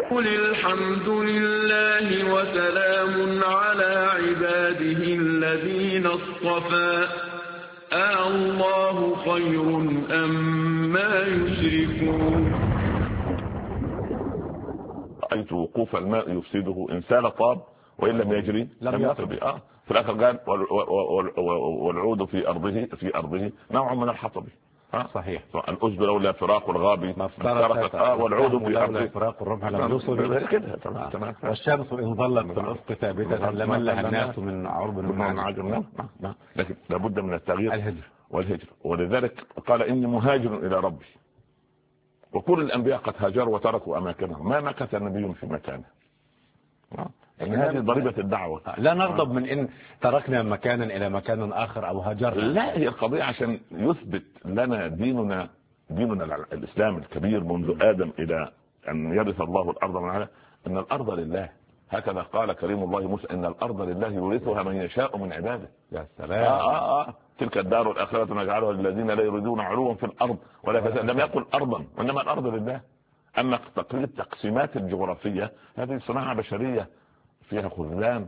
قل الحمد لله وسلام على عباده الذين اصطفى الله خير أما يشركون. رأيت وقوف الماء يفسده، إن سال طاب وإن لم يجري لم يطب. في الآخر قال والعود في أرضه نوع من الحطب. صحيح. الأسد لولا فراق الغاب ما افترقت والعود في لولا فراق الرمح لم يوصل كده. تمام. والشمس إن ظلت في الأفق ثابتة لملها الناس من عرب من عجم. لكن لابد من التغيير والهجر. ولذلك قال إني مهاجر إلى ربي. وكل الأنبياء قد هاجروا وتركوا أماكنهم، ما مكث نبي في مكانه. يعني هذه ضريبة الدعوة. لا نغضب من إن تركنا مكانا إلى مكان آخر أو هاجرنا. لا، هي القضية عشان يثبت لنا ديننا الإسلام الكبير منذ آدم إلى أن يرث الله الأرض من على أن الأرض لله. هكذا قال كريم الله موسى إن الأرض لله يورثها من يشاء من عباده. يا سلام. تلك الدار الآخرة نجعلها للذين لا يريدون علوا في الأرض ولا فسادا. لم يقل أرضا، وإنما الأرض لله. أما تقسيمات الجغرافية هذه صناعة بشرية فيها خذلان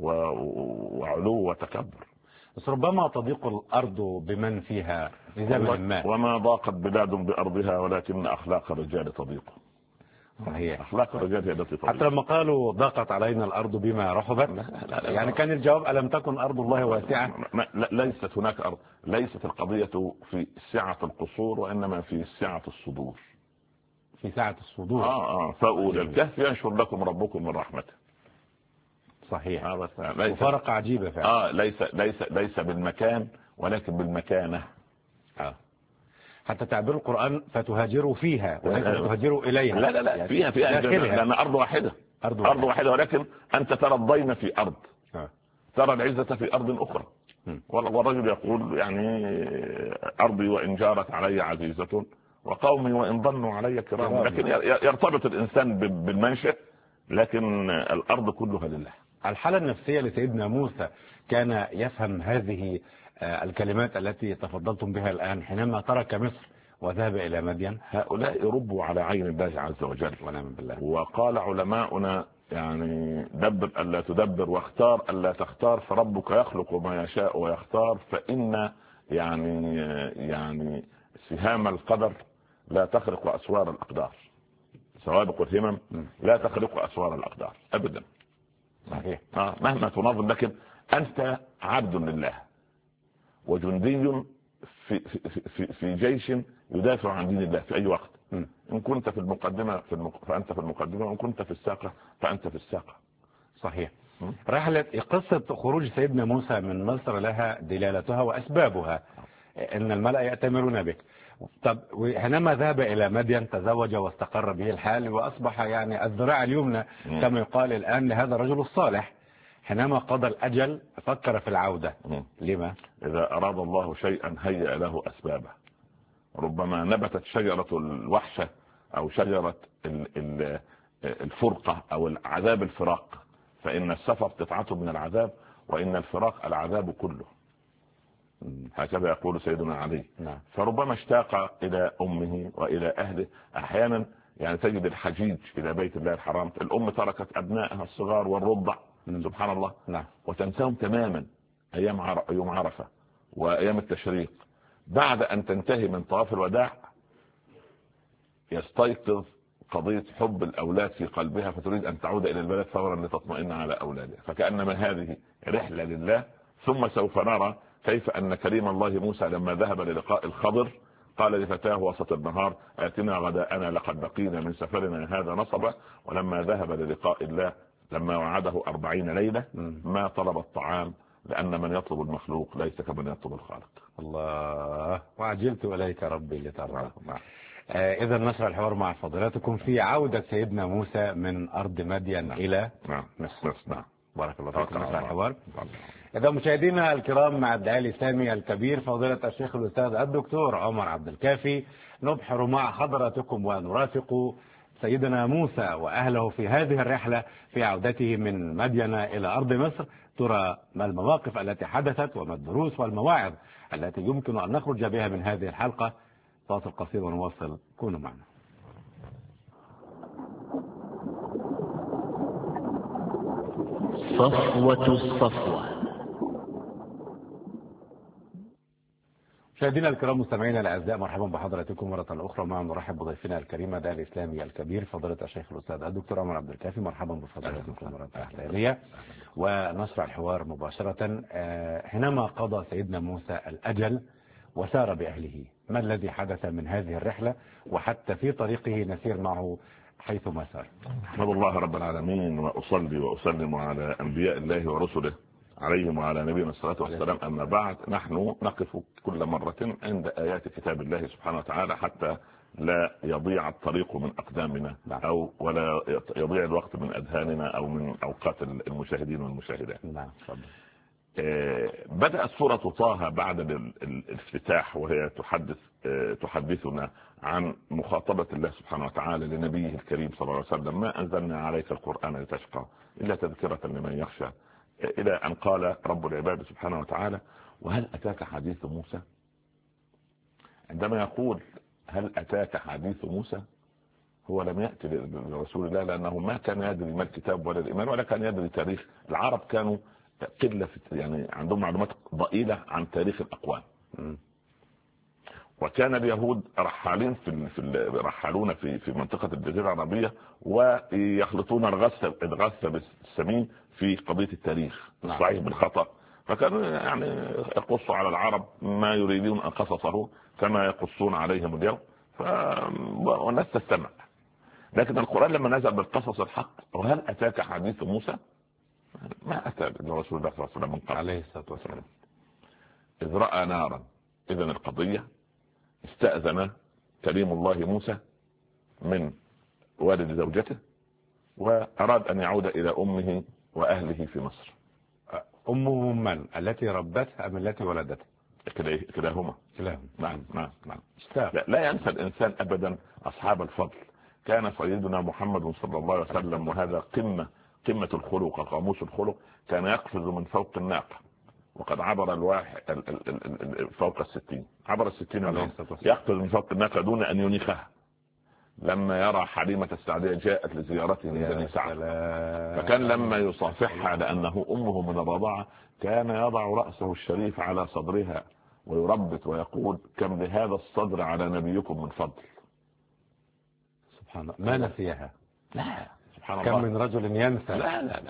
وعلو وتكبر. بس ربما تضيق الأرض بمن فيها في زمن ما. وما ضاقت بلاد بأرضها ولكن أخلاق الرجال تضيق. صحيح. أخلاق الرجال هي التي تضيق. حتى لما قالوا ضاقت علينا الأرض بما رحبت، لا يعني كان الجواب ألم تكن أرض الله واسعة. ليست هناك أرض، ليست القضية في سعة القصور وإنما في سعة الصدور. في سعة الصدور. فأولى الكهف ينشر لكم ربكم من رحمته. صحيح. وفرق عجيبة فعلا. ليس بالمكان ولكن بالمكانة. حتى تعبير القرآن فتهاجروا فيها وليس تهاجروا إليها. لا يعني فيها لأن أرض واحدة. أرض واحدة ولكن أنت ترى الضيم في أرض، ترى العزة في أرض أخرى. والرجل يقول يعني أرضي وإن جارت علي عزيزة وقومي وإن ظنوا علي كرام. لكن يرتبط الإنسان بالمنشأ، لكن الأرض كلها لله. الحالة النفسية لسيدنا موسى كان يفهم هذه الكلمات التي تفضلتم بها الآن حينما ترك مصر وذهب إلى مدين؟ هؤلاء ربوا على عين الله عز وجل ونعم بالله. وقال علماؤنا يعني دبر ألا تدبر واختار ألا تختار، فربك يخلق ما يشاء ويختار، فإن يعني سهام القدر لا تخرق أسوار الأقدار. سوابق الهمم لا تخرق أسوار الأقدار أبدا. صحيح. مهما تنظم، لكن أنت عبد لله وجندي في جيش يدافع عن دين الله في أي وقت. إن كنت في المقدمة فأنت في المقدمة، وإن كنت في الساقة فأنت في الساقة. صحيح. رحلة قصة خروج سيدنا موسى من مصر لها دلالتها وأسبابها. إن الملأ يأتمرون بك. طب حينما ذهب إلى مدين تزوج واستقر به الحال وأصبح يعني الذراع اليمنى كما يقال الآن لهذا الرجل الصالح. حينما قضى الأجل فكر في العودة. لما؟ إذا أراد الله شيئا هيأ له أسبابه. ربما نبتت شجرة الوحشة أو شجرة الفرقة أو العذاب الفراق، فإن السفر قطعة من العذاب وإن الفراق العذاب كله. هكذا يقول سيدنا علي. فربما اشتاق إلى أمه وإلى أهله. أحيانا يعني تجد الحجيج إلى بيت الله الحرام، الأم تركت أبنائها الصغار والرضع سبحان الله. وتنساهم تماما يوم عرفة وأيام التشريق. بعد أن تنتهي من طواف الوداع يستيقظ قضية حب الأولاد في قلبها، فتريد أن تعود إلى البلد فورا لتطمئن على أولادها. فكأنما هذه رحلة لله. ثم سوف نرى كيف أن كريم الله موسى لما ذهب للقاء الخضر قال لفتاه وسط النهار آتنا غداءنا لقد بقينا من سفرنا هذا نصبا. ولما ذهب للقاء الله لما وعده 40 ليلة ما طلب الطعام، لأن من يطلب المخلوق ليس كمن يطلب الخالق. الله. وعجلت إليك ربي لترضى. إذا نشر الحوار مع فضيلتكم في عودة سيدنا موسى من أرض مدين إلى مصر. بارك الله فيكم. نشر الحوار. إذا مشاهدينا الكرام مع الداعي سامي الكبير فضيلة الشيخ الأستاذ الدكتور عمر عبد الكافي نبحر مع حضراتكم ونرافق سيدنا موسى وأهله في هذه الرحلة في عودته من مدين إلى أرض مصر. ترى ما المواقف التي حدثت وما الدروس والمواعظ التي يمكن أن نخرج بها من هذه الحلقة. فاصل قصير ونواصل، كونوا معنا. صفوة الصفوة. مشاهدينا الكرام مستمعينا الاعزاء، مرحبا بحضراتكم مرة أخرى. معنا نرحب بضيفنا الكريم الداعي الإسلامي الكبير فضيلة الشيخ الأستاذ الدكتور عمر عبد الكافي. مرحبا بفضيلتكم مرة ثانية ونشرع الحوار مباشرة. حينما قضى سيدنا موسى الأجل وسار بأهله، ما الذي حدث من هذه الرحلة وحتى في طريقه نسير معه حيثما سار؟ أحمد الله رب العالمين وأصلي وأسلم على أنبياء الله ورسله عليهم وعلى نبينا الصلاة والسلام. أما بعد، نحن نقف كل مرة عند آيات كتاب الله سبحانه وتعالى حتى لا يضيع الطريق من أقدامنا أو ولا يضيع الوقت من أذهاننا أو من أوقات المشاهدين والمشاهدات. بدأت سورة طه بعد الافتتاح وهي تحدثنا عن مخاطبة الله سبحانه وتعالى لنبيه الكريم صلى الله عليه وسلم: ما أنزلنا عليك القرآن لتشقى إلا تذكرة لمن يخشى، إلى أن قال رب العباد سبحانه وتعالى: وهل أتاك حديث موسى؟ عندما يقول هل أتاك حديث موسى، هو لم يأتي لرسول الله، لأنه ما كان يدري ما الكتاب ولا الإيمان ولا كان يدري تاريخ. العرب كانوا قلة يعني عندهم معلومات ضئيلة عن تاريخ الأقوام. وكان اليهود رحالين رحالون في منطقة الجزيرة العربية ويخلطون الغث بالسمين في قضية التاريخ الصحيح بالخطأ، فكانوا يعني يقصوا على العرب ما يريدون أن قصصه كما يقصون عليهم اليوم، والناس تستمع. لكن القرآن لما نزل بالقصص الحق: وهل أتاك حديث موسى؟ ما أتى الرسول الله صلى الله عليه وسلم من قبل عليه الصلاة والسلام. إذ رأى نارا، إذن القضية استأذن كريم الله موسى من والد زوجته وأراد أن يعود إلى أمه وأهله في مصر. أمه من؟ التي ربته أم التي ولدته؟ كلاهما. نعم. لا ينسى الإنسان أبدا أصحاب الفضل. كان سيدنا محمد صلى الله عليه وسلم، وهذا قمة الخلق قاموس الخلق، كان يقفز من فوق الناقة وقد عبر الواحد فوق 60، عبر 60 يقفز من فوق الناقة دون أن ينيخها. لما يرى حليمة السعدية جاءت لزيارته لبني سعد، فكان لما يصافحها لأنه أمه من الرضاعة كان يضع رأسه الشريف على صدرها ويربط ويقول: كم لهذا الصدر على نبيكم من فضل. سبحان الله، ما نسيها. لا، كم من رجل ينسى. لا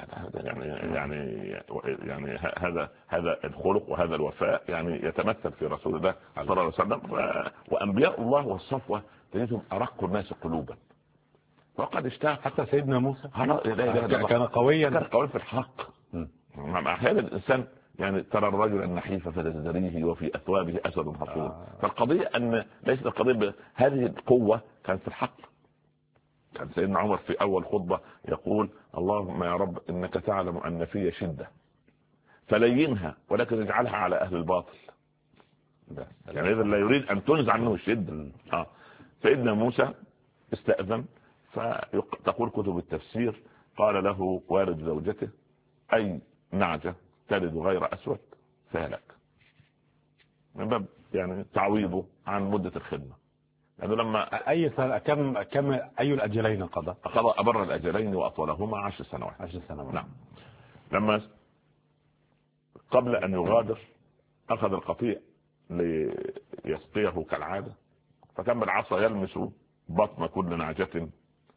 يعني هذا الخلق وهذا الوفاء يعني يتمثل في رسول الله صلى الله عليه وسلم. وأنبياء الله والصفوة تجدهم أرق الناس قلوبا، وقد اشتاق. حتى سيدنا موسى كان قويا في الحق. أحيانا الإنسان يعني ترى الرجل النحيف فتزدريه وفي أثوابه أسد حصون. فالقضية أن ليست القضية هذه القوة، كانت في الحق. كان سيدنا عمر في أول خطبة يقول: اللهم يا رب إنك تعلم أن في شدة فلينها ولكن اجعلها على أهل الباطل. يعني إذا لا يريد أن تنزع عنه الشدة. سيدنا موسى استأذن، فتقول كتب التفسير: قال له والد زوجته: أي نعجة تلد غير أسود فهلك، من باب يعني تعويضه عن مدة الخدمة. يعني لما أي الأجلين قضى أبر الأجلين وأطولهما 10 سنوات. 10 سنوات. نعم. لما قبل أن يغادر أخذ القطيع ليسقيه كالعادة، فكان بالعصا يلمس بطن كل نعجة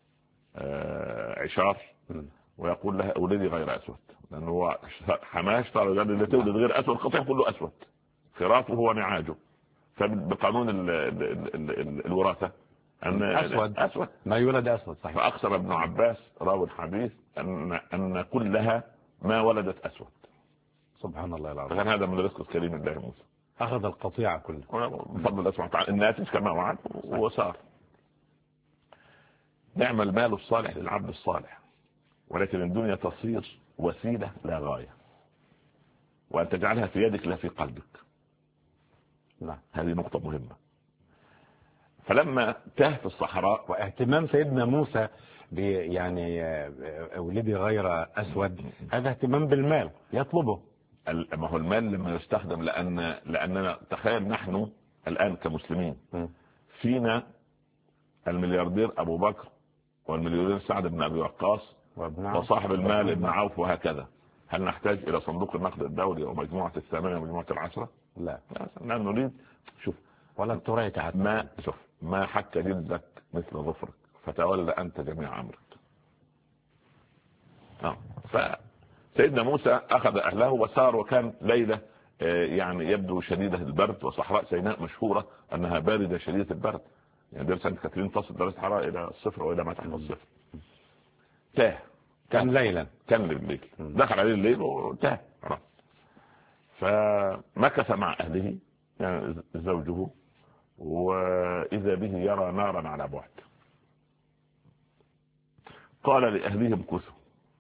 عشار ويقول لها: أولدي غير أسود، لأنه هو حماش صار اللي تولد غير أسود، القطيع كله أسود، خراطه هو نعاجه. فبقانون الوراثة أن أسود ما يولد أسود، صحيح. فأقسم ابن عباس راوي الحديث أن كلها ما ولدت أسود. سبحان الله العظيم. فكان هذا من رزق الكريم الله موسى. أخذ القطيع كله بفضل الله سبحانه وتعالى، الناتج كما وعد وصار. نعم المال الصالح للعبد الصالح، ولكن الدنيا تصير وسيلة لا غاية، وأن تجعلها في يدك لا في قلبك. هذه نقطة مهمة. فلما تاه في الصحراء، واهتمام سيدنا موسى يعني ولدي غير أسود، هذا اهتمام بالمال يطلبه. ما هو المال لما يستخدم، لأننا تخيل نحن الآن كمسلمين فينا الملياردير أبو بكر والملياردير سعد بن أبي وقاص وصاحب المال ابن عوف وهكذا. هل نحتاج إلى صندوق النقد الدولي ومجموعة الثامنة ومجموعة العشرة؟ لا نريد. شوف ولا التريك حتى. ما حك جلدك مثل ظفرك فتولى أنت جميع أمرك. فسيدنا موسى أخذ أهله وسار، وكان ليلة يعني يبدو شديدة البرد، وصحراء سيناء مشهورة أنها باردة شديدة البرد، يعني درجة سانت كاترين تصل درجة الحرارة إلى الصفر وإلى ما تحت الصفر. تاه كان ليلا، كان الليل، دخل عليه الليل وتاه. فمكث مع أهله يعني زوجه، وإذا به يرى نارا على بعد. قال لأهلهم امكثوا،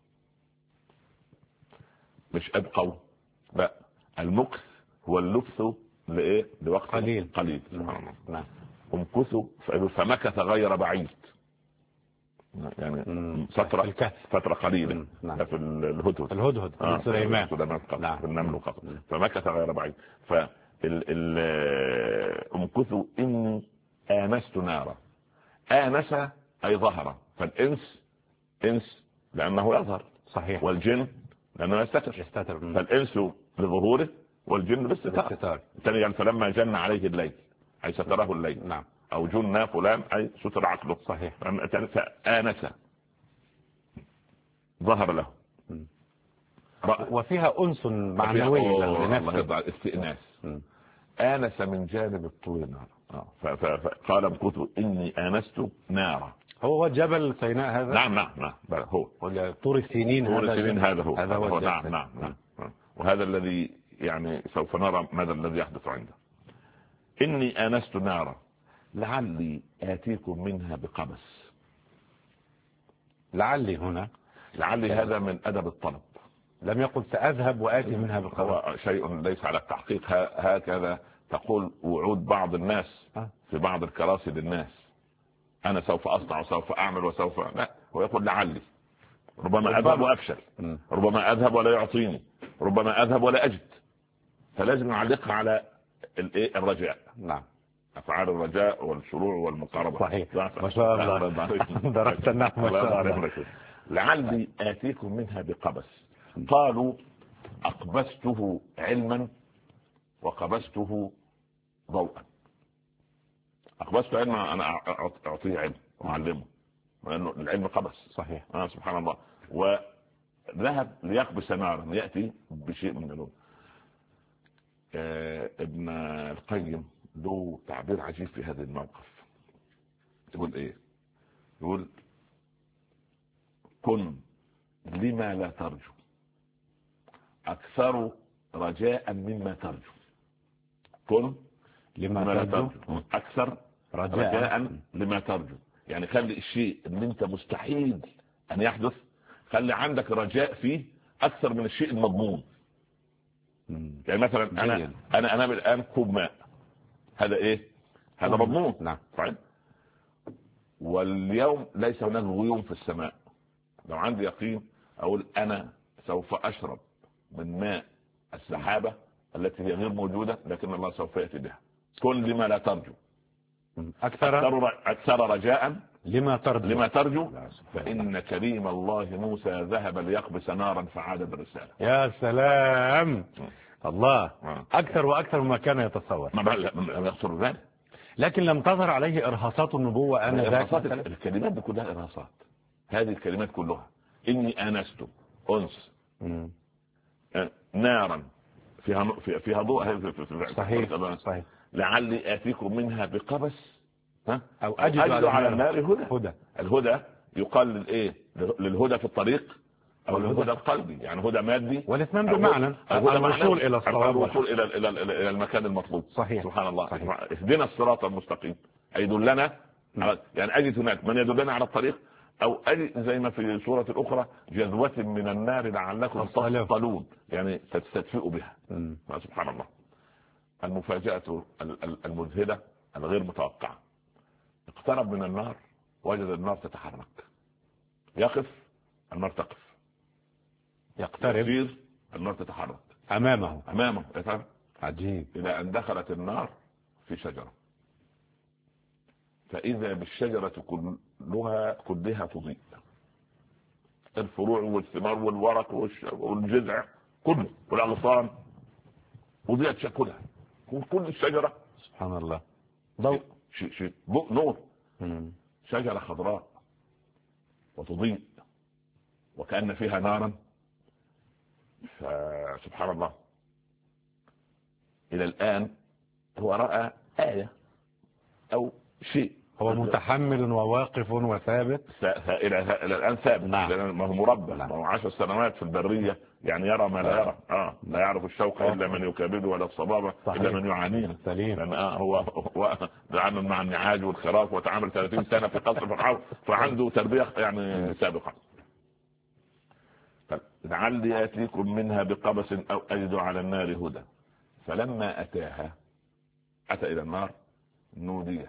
مش أبقوا، لا، المكث هو اللبث لإيه؟ لوقت قليل. سبحان الله. امكثوا فمكث غير بعيد، يعني فترة قليلة. في الهدهد سليمان في النمل فقط. فمكث غير بعيد. امكثوا إني آنست نارا. آنس أي ظهر، فالإنس إنس لأنه يظهر، صحيح، والجن لأنه يستتر. فالإنس لظهوره والجن باستتار. يعني فلما جن عليه الليل أي ستره الليل. نعم. أو جن فلان أي ستر عقله. صحيح. فآنس ظهر له. وفيها أنس معنوي لنفسه، استئناس. آنس من جانب الطور نار. فقال امكثوا إني آنست نارا. هو جبل سيناء هذا؟ نعم هو طور السنين. هذا هو. نعم. وهذا الذي يعني سوف نرى ماذا الذي يحدث عنده. إني آنست نارا لعلي آتيكم منها بقبس. لعلي هنا، لعلي هذا من أدب الطلب، لم يقل سأذهب وآتي منها بقبس. هو شيء ليس على التحقيق. هكذا تقول وعود بعض الناس في بعض الكراسي للناس، أنا سوف أصنع وسوف أعمل وسوف، لا، هو يقول لعلي. ربما أذهب وأفشل، ربما أذهب ولا يعطيني، ربما أذهب ولا أجد. فلازم نعلقها على الرجاء. نعم. أفعال الرجاء والشروع والمقاربة. صحيح. ما شاء الله. درست النحو ما شاء الله. لعلي آتيكم منها بقبس. قالوا أقبسته علما وقبسته ضوءا. أقبسته علما، أنا أعطيه علم وأعلمه، لأنه العلم قبس. صحيح. سبحان الله. وذهب ليقبس نارا، يأتي بشيء من اللون. ابن القيم له تعبير عجيب في هذا الموقف. يقول ايه؟ يقول كن لما لا ترجو اكثر رجاء مما ترجو. كن لما لا ترجو اكثر رجاء لما ترجو. يعني خلي الشيء اللي انت مستحيل ان يحدث، خلي عندك رجاء فيه اكثر من الشيء المضمون. يعني مثلا انا الان كوب ماء، هذا ايه؟ هذا مضمون. نعم. صحيح. واليوم ليس هناك غيوم في السماء. لو عندي يقين اقول انا سوف اشرب من ماء السحابة التي هي غير موجودة، لكن الله سوف يأتي بها. كن لما لا ترجو اكثر رجاء لما ترجو فإن كريم الله موسى ذهب ليقبس نارا فعاد بالرسالة. يا سلام. الله. أكثر وأكثر مما كان يتصور. ما يخسر ذلك. لكن لم تظهر عليه إرهاصات النبوة. أنا إرهاصات الكلمات دي كلها إرهاصات. هذه الكلمات كلها إني آنست أنس نارا فيها ضوء. صحيح. لعلي آتيكم منها بقبس أو أجد على النار هدى. الهدى يقال للإيه؟ للهدى في الطريق أو الهدى القلبي، يعني هدى مادي، والاثنين بمعنى الوصول إلى الصواب، الوصول إلى المكان المطلوب. صحيح. سبحان الله. اهدنا الصراط المستقيم، أي دلنا، يعني أجد هناك من يدلنا على الطريق، أو أجد زي ما في سورة الأخرى جذوة من النار لعلكم تصطلون، يعني تستدفئوا بها. سبحان الله. المفاجأة المذهلة الغير متوقعة، اقترب من النار وجد النار تتحرك، يقف النار تقف، يقترب يصير النار تتحرك أمامه. عجيب. إلى أن دخلت النار في شجرة، فإذا بالشجرة كلها تضيء، الفروع والثمار والورق والجذع كله والأغصان، وضيعت شكلها كل الشجرة. سبحان الله. ضوء شيء نور. شجرة خضراء وتضيء وكأن فيها نارا. فسبحان الله، إلى الآن هو رأى آية أو شيء، هو متحمل وواقف وثابت إلى الآن ثابت. نعم. ما هو مربى. ما هو 10 سنوات في البرية، يعني يرى ما لا يرى. لا يعرف الشوق إلا من يكابده، ولا الصبابة إلا من يعانيه. سليم. لأن هو تعامل مع النعاج والخراف وتعامل 30 سنة في قصر فرعون، فعنده تربية يعني سابقة. لعلي آتيكم منها بقبس أو أجد على النار هدى. فلما أتاها، أتى إلى النار، نودي.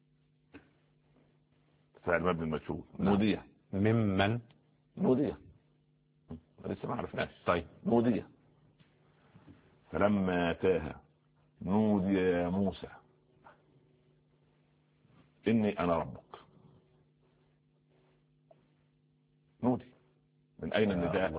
فعل مبني المجهول. نودي ممن؟ نودي لسه ما عرفناش. طيب. نودي. فلما أتاها نودي يا موسى إني أنا ربك. نودي. من أين النداء؟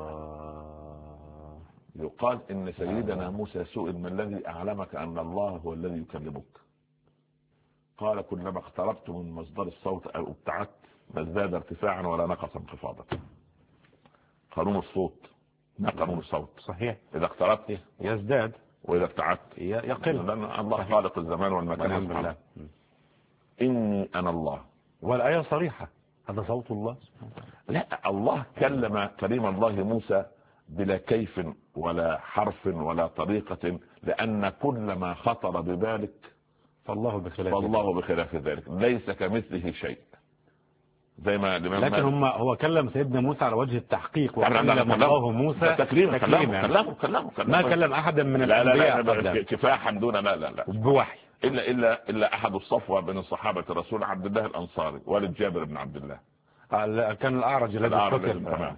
يقال إن سيدنا موسى سئل ما الذي أعلمك أن الله هو الذي يكلمك؟ قال كلما اقتربت من مصدر الصوت أو ابتعدت ما ازداد ارتفاعا ولا نقص انخفاضا. قانون الصوت ما قانون الصوت. صحيح. إذا اقتربت يزداد وإذا ابتعدت يقل. لأن الله خالق الزمان والمكان سبحانه. إني أنا الله. والآية صريحة، هذا صوت الله. لا، الله كلم الله موسى بلا كيف ولا حرف ولا طريقة، لأن كل ما خطر ببالك فالله بخلاف ذلك. ليس كمثله شيء. زي ما لكن هو كلم سيدنا موسى على وجه التحقيق، وكلم الله موسى تكليما. كلمه ما كلم أحدا من الأنبياء. لا كفاحا دون لا بوحي. إلا أحد الصفوة بين الصحابة الرسول عبد الله الأنصاري والد جابر بن عبد الله. كان الأعرج الذي قتل.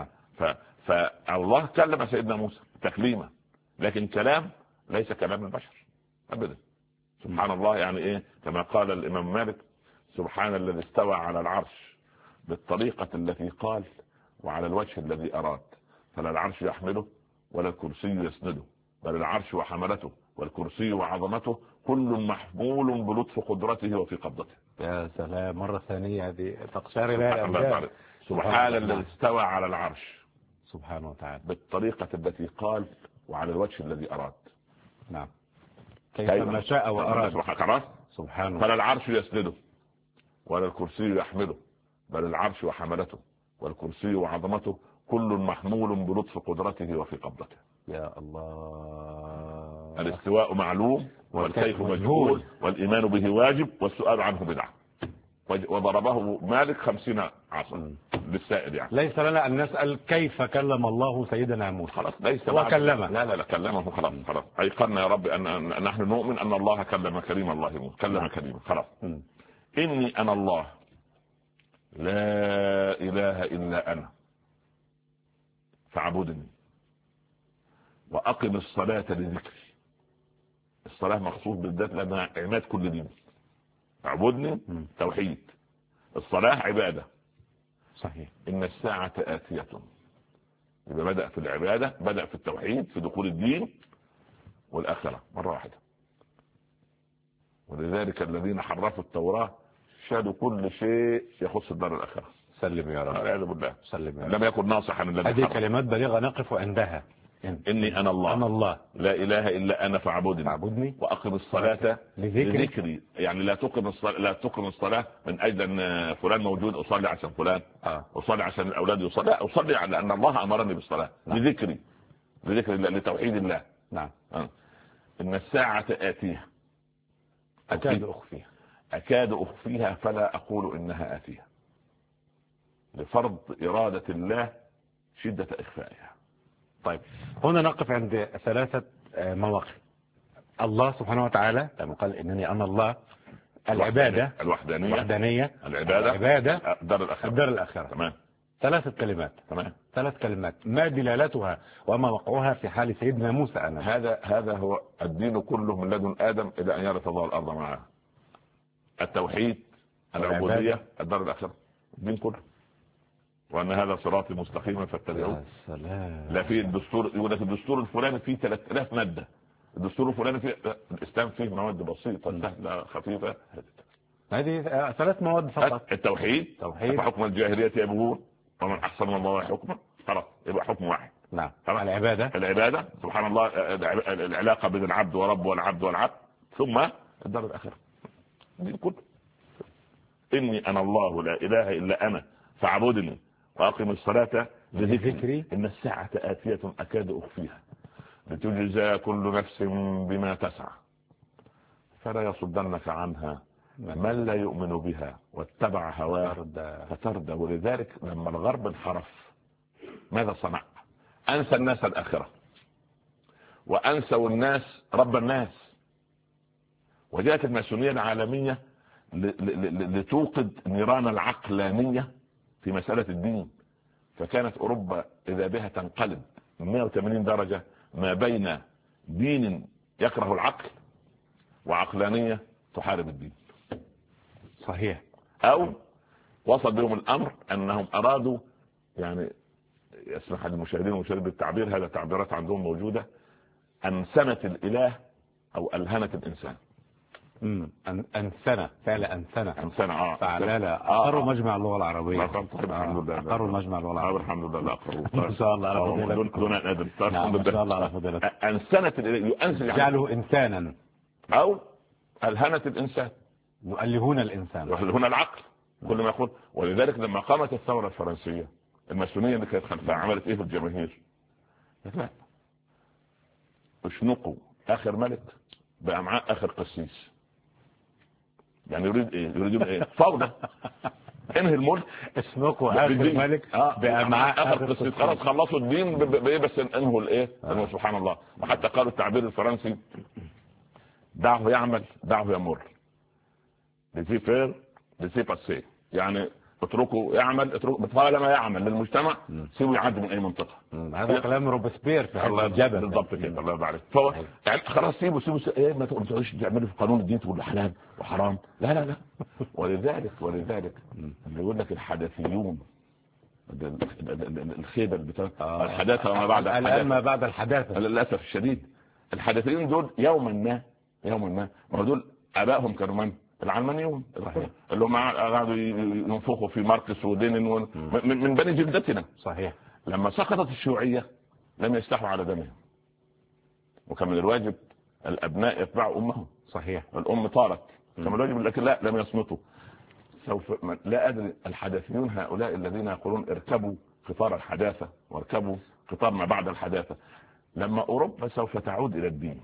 فالله كلم سيدنا موسى تكليما، لكن كلام ليس كلام البشر أبدا. سبحان الله. يعني إيه؟ كما قال الإمام مالك: سبحان الذي استوى على العرش بالطريقة التي قال وعلى الوجه الذي أراد، فلا العرش يحمله ولا الكرسي يسنده، بل العرش وحملته والكرسي وعظمته كل محمول بلطف قدرته وفي قبضته. يا سلام. مرة ثانية هذه تقشعر لها. سبحان الذي استوى على العرش سبحانه وتعالى بالطريقة التي قال وعلى الوجه الذي أراد. نعم. كيفما شاء وأراد. سبحانه. فلا العرش يسنده ولا الكرسي يحمله، بل العرش وحملته والكرسي وعظمته كل محمول بلطف قدرته وفي قبضته. يا الله. الاستواء معلوم والكيف مجهول والإيمان به واجب والسؤال عنه بدعة. وضربه مالك 50 عصا للسائل. يعني ليس لنا أن نسأل كيف كلم الله سيدنا موسى. خلاص ليس وكلمه. لا كلمه. خلاص أيقنا يا رب أن نحن نؤمن أن الله كلم كريم الله موسى. كلم كريم. خلاص. إني أنا الله لا إله إلا أنا فاعبدني وأقم الصلاة لذكري. الصلاة مخصوص بالذات لأنها عماد كل دين. اعبدني توحيد، الصلاة عبادة. صحيح. إن الساعة آتية. إذا بدأ في العبادة بدأ في التوحيد في دخول الدين والآخرة مرة واحدة. ولذلك الذين حرفوا التوراة شهدوا كل شيء يخص الدار الآخرة. سلم يا رب. والعياذ بالله. سلم يا رب. لم يكن ناصحا. هذه كلمات بليغة نقف عندها. إني أنا الله لا إله إلا أنا فاعبدني وأقم الصلاة لذكري. يعني لا تقم الصلاة من أجل أن فلان موجود أصلي عشان فلان، أصلي عشان الأولاد يصلي، لا أصلي لأن الله أمرني بالصلاة. لذكري الله لتوحيد الله. نعم. إن الساعة آتيها أكاد أخفيها فلا أقول إنها آتيها، لفرض إرادة الله شدة إخفائها. طيب هنا نقف عند 3 مواقف. الله سبحانه وتعالى لما قال إنني أنا الله، العبادة الوحدانية، العبادة الدار الآخرة. تمام. 3 كلمات. تمام. 3 كلمات ما دلالتها وما وقعها في حال سيدنا موسى؟ هذا هو الدين كله من لدن آدم إلى أن يرث الله الأرض معه. التوحيد، العبودية، الدار الآخرة، الدين كله. وان هذا صراطي مستقيما فاتبعوه. يا سلام. لا في الدستور يقول لك الدستور الفلاني فيه 3000 ماده، الدستور الفلاني فيه، الاسلام فيه مواد بسيطه سهله خفيفه. هذه 3 مواد فقط. التوحيد، حكم الجاهليه يبغون ومن احسن من الله حكما، خلاص يبقى حكم واحد. نعم. العباده سبحان الله، العلاقه بين العبد وربه والعبد والعبد، ثم الدار الاخره. دي كله اني انا الله لا اله الا انا فاعبدني واقم الصلاه لذكري ان الساعه اتيه اكاد اخفيها لتجزى كل نفس بما تسعى فلا يصدنك عنها من لا يؤمن بها واتبع هواه فتردى. ولذلك لما الغرب انحرف ماذا صنع؟ انسى الناس الاخره وانسوا الناس رب الناس. وجاءت الماسونيه العالميه لتوقد نيران العقلانيه في مساله الدين. فكانت اوروبا اذا بها تنقلب 180 درجه ما بين دين يكره العقل وعقلانيه تحارب الدين. صحيح. او وصل بهم الامر انهم ارادوا، يعني يسمح للمشاهدين والمشاهدين بالتعبير، هذا تعبيرات عندهم موجوده، انسنه الاله او الهنه الانسان. أنسنة فعل أنسنة فعلالة أقروا مجمع اللغة العربية. أقروا مجمع اللغة العربية الحمد لله. ما شاء الله على فضيلتك. دون أن أدري. ما شاء الله على فضيلتك. أنسنة جعله إنسانا أو ألهنة الإنسان، يؤلهون الإنسان، يؤلهون العقل كل ما يقول. ولذلك لما قامت الثورة الفرنسية الماسونية اللي كانت خلفها عملت إيه في الجماهير؟ لا اشنقوا آخر ملك بأمعاء آخر قسيس. يعني يريد ايه؟ يريدون ايه؟ فوضى. انهي الملك، اسنقوا اخر ملك بامعاء اخر قسيس. خلاص خلصوا الدين بايه؟ بس انهوا الايه؟ سبحان الله. وحتى قالوا التعبير الفرنسي دعه يعمل دعه يمر. لسي فير لسي باسي، يعني اتركوا يعمل، اتركوا طالما يعمل للمجتمع سيبوا يعدي من اي منطقه. هذا كلام روبسبير في حزب الجبل بالضبط كده. الله يبارك عليك. فهو يعني خلاص سيبوا ايه، ما تقولوش تعملوا في قانون الدين تقول حلال وحرام، لا لا لا. ولذلك اللي يقول لك الحدثيون الخيبه بتاع الحداثه وما بعد الحداثه، ما بعد الحداثه للاسف الشديد. الحدثيين دول يوما ما ما دول ابائهم كانوا من؟ العلمانيون اللي هم قعدوا ينفخوا في ماركس ولينين من بني جلدتنا. صحيح. لما سقطت الشيوعية لم يستحوا على دمهم، وكان من الواجب الابناء يتبعوا امهم. صحيح. الام طارت كان من الواجب، لكن لا لم يصمتوا. سوف لا ادري الحداثيون هؤلاء الذين يقولون اركبوا قطار الحداثة واركبوا قطار ما بعد الحداثة، لما اوروبا سوف تعود الى الدين.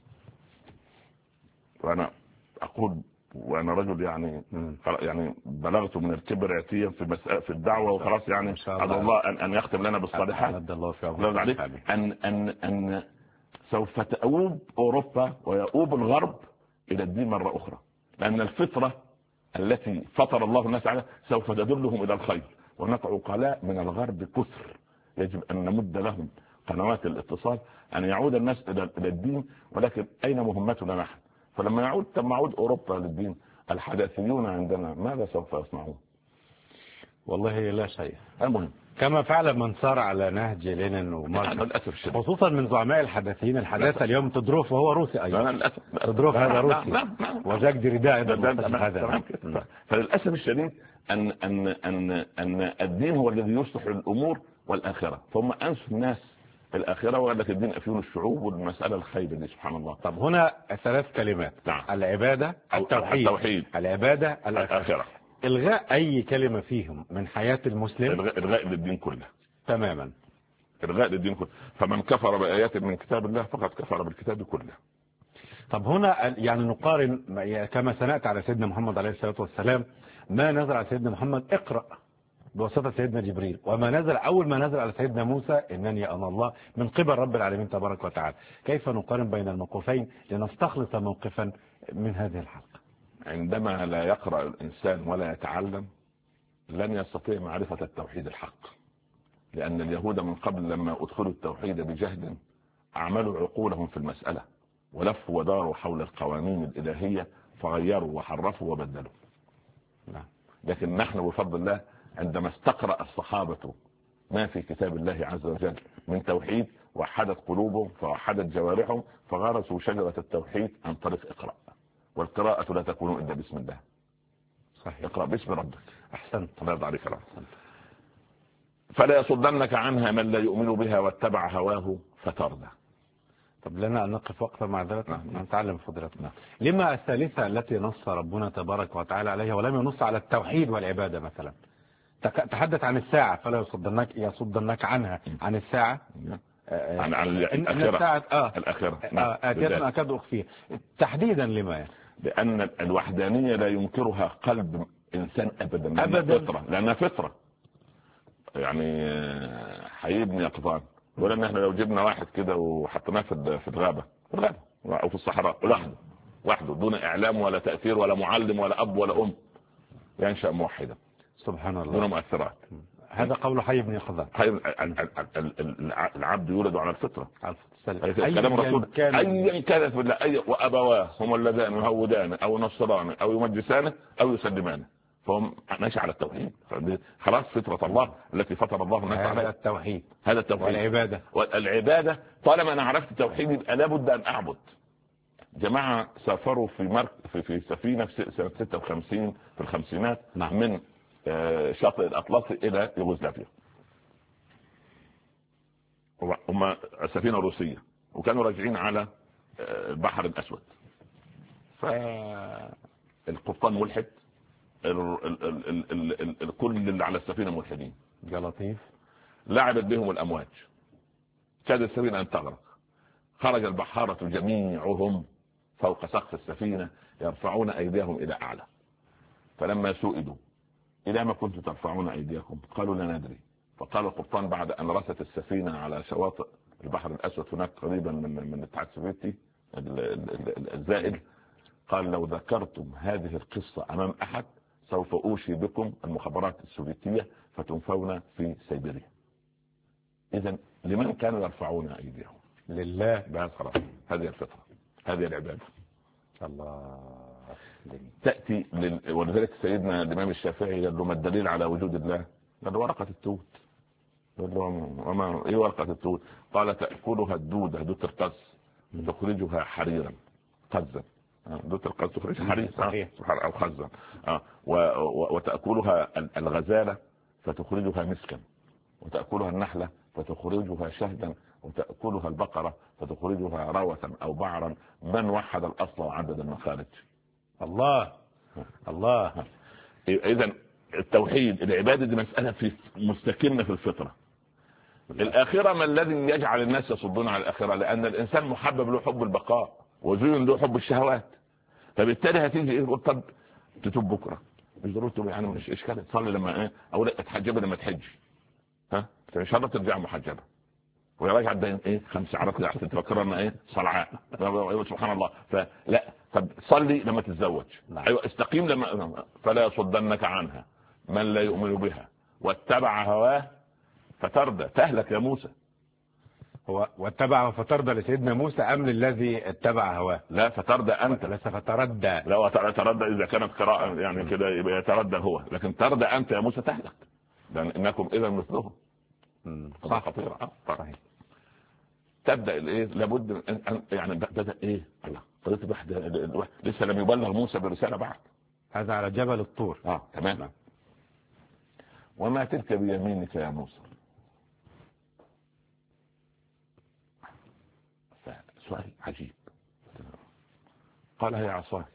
وانا اقول وانا رجل يعني بلغت من الكبر عتيا في الدعوه وخلاص، يعني ادعو الله ان يختم لنا بالصالحات. ان سوف تؤوب اوروبا ويؤوب الغرب الى الدين مره اخرى، لان الفطره التي فطر الله الناس عليها سوف تدلهم الى الخير. هناك عقلاء من الغرب كثر، يجب ان نمد لهم قنوات الاتصال ان يعود الناس الى الدين. ولكن اين مهمتنا نحن؟ فلما يعود أوروبا للدين، الحداثيون عندنا ماذا سوف يصنعون؟ والله لا شيء. المهم كما فعل من سار على نهج لينين وماركس، خصوصا من زعماء الحداثيين الحداثة اليوم. تدروف وهو روسي أيضا. تدروف هذا روسي وجاك ديريدا أيضا هذا. فللأسف الشديد أن الدين هو الذي يصلح الأمور والآخرة، فهم أنسوا الناس الآخرة وقال لك الدين أفيون الشعوب والمسألة الخيبة دي. سبحان الله. طب هنا 3 كلمات. نعم. العبادة، التوحيد. العبادة، الآخرة. إلغاء أي كلمة فيهم من حياة المسلم، إلغاء للدين كله تماما. إلغاء للدين كله. فمن كفر بآيات من كتاب الله فقد كفر بالكتاب كله. طب هنا يعني نقارن كما سنأتي على سيدنا محمد عليه الصلاة والسلام، ما نزل على سيدنا محمد اقرأ بواسطة سيدنا جبريل، وما نزل أول ما نزل على سيدنا موسى إنني أنا الله من قبل رب العالمين تبارك وتعالى. كيف نقارن بين الموقفين لنستخلص موقفا من هذه الحلقة؟ عندما لا يقرأ الإنسان ولا يتعلم لن يستطيع معرفة التوحيد الحق، لأن اليهود من قبل لما أدخلوا التوحيد بجهد أعملوا عقولهم في المسألة ولفوا وداروا حول القوانين الإلهية فغيروا وحرفوا وبدلوا. لكن نحن بفضل الله عندما استقرأ الصحابة ما في كتاب الله عز وجل من توحيد وحدت قلوبهم فوحدت جوارحهم فغرسوا شجرة التوحيد عن طريق اقرأ. والقراءة لا تكون إلا بسم الله. صحيح. اقرأ باسم ربك. أحسنت. الله يرضى عليك. فلا يصدنك عنها من لا يؤمن بها واتبع هواه فتردى. طب لنا أن نقف وقفة مع ذلك نتعلم فضلتنا. لما الثالثة التي نص ربنا تبارك وتعالى عليها ولم ينص على التوحيد والعبادة مثلا؟ تحدث عن الساعة فلا يصدنك عنها عن الساعة عن الساعة الأخيرة أكاد أخفيه تحديدا. لما؟ لأن الوحدانية لا ينكرها قلب إنسان أبدا لأنها فطرة. يعني حبيبني يقظان يقول ان احنا لو جبنا واحد كده وحطيناه في الغابة او في الصحراء وحده دون اعلام ولا تأثير ولا معلم ولا اب ولا ام ينشأ موحدا سبحان الله دون مؤثرات. هذا قول حي بن يقظان. العبد يولد على الفطرة. كلام الرسول ايا كانت بالله وابواه هم اللذان يهودان او نصران او يمجسانه او يسلمانه فهم ماشي على التوحيد. خلاص فطرة الله التي فطر الله الناس عليها هذا التوحيد والعبادة. طالما انا عرفت التوحيد يبقى لابد ان اعبد. جماعة سافروا في سفينة في سنة 56 في الخمسينات من شاطئ الأطلسي إلى يوغوسلافيا. هم سفينة روسية وكانوا راجعين على البحر الأسود. فالقبطان ملحد الكل اللي على السفينة ملحدين. لطيف. لعبت بهم الأمواج كاد السفينة أن تغرق. خرج البحارة جميعهم فوق سقف السفينة يرفعون أيديهم إلى أعلى. فلما سئلوا إلى ما كنتم ترفعون أيديكم قالوا لا ندري. فقال القبطان بعد أن رست السفينة على شواطئ البحر الأسود هناك قريبا من الاتحاد السوفيتي الزائل قال لو ذكرتم هذه القصة أمام أحد سوف أوشي بكم المخابرات السوفيتية فتنفون في سيبيريا. إذن لمن كانوا يرفعون أيديهم؟ لله. بس خلاص هذه الفطرة هذه العبادة. الله تأتي ولذلك سيدنا الإمام الشافعي قال له ما الدليل على وجود الله؟ قال له ورقة التوت. قال له وما إيه ورقة التوت؟ قال تأكلها الدودة دوت القز تخرجها حريرا قزا. دوت القز تخرجها حريرا أو خزا. وتأكلها الغزالة فتخرجها مسكا وتأكلها النحلة فتخرجها شهدا وتأكلها البقرة فتخرجها روثا أو بعرا. من وحد الأصل وعدد المخارج؟ الله. إذن التوحيد العبادة دي مسألة مستكنة في الفطرة. الآخرة ما الذي يجعل الناس يصدون على الآخرة؟ لأن الإنسان محبب له حب البقاء وزين له حب الشهوات. فبالتالي هتيجي إيه طب تتوب بكرة مش ضروري تتوب يعني مش إشكال تصلي لما أو لا تحجب لما تحج إن شاء الله ترجع محجبة ويراجع ده 5 عرق عشان تفكرنا صلعاء سبحان الله. فلا طب صلي لما تتزوج. ايوه استقيم لما فلا يصدنك عنها من لا يؤمن بها واتبع هواه فتردى. تهلك يا موسى. هو واتبع فتردى لسيدنا موسى ام للذي اتبع هواه؟ لا فتردى انت. لسه فتردى. لا تردى اذا كانت قراءه يعني كده يبقى يتردى هو لكن تردى انت يا موسى تهلك لان انكم اذا مثلهم. صح. خطيره. صحيح. تبدا لابد يعني بدا الله طريقه لسه لم يبلغ موسى برساله بعد. هذا على جبل الطور. تمام. وما تلك بيمينك يا موسى؟ سؤال عجيب. قال هي عصاي.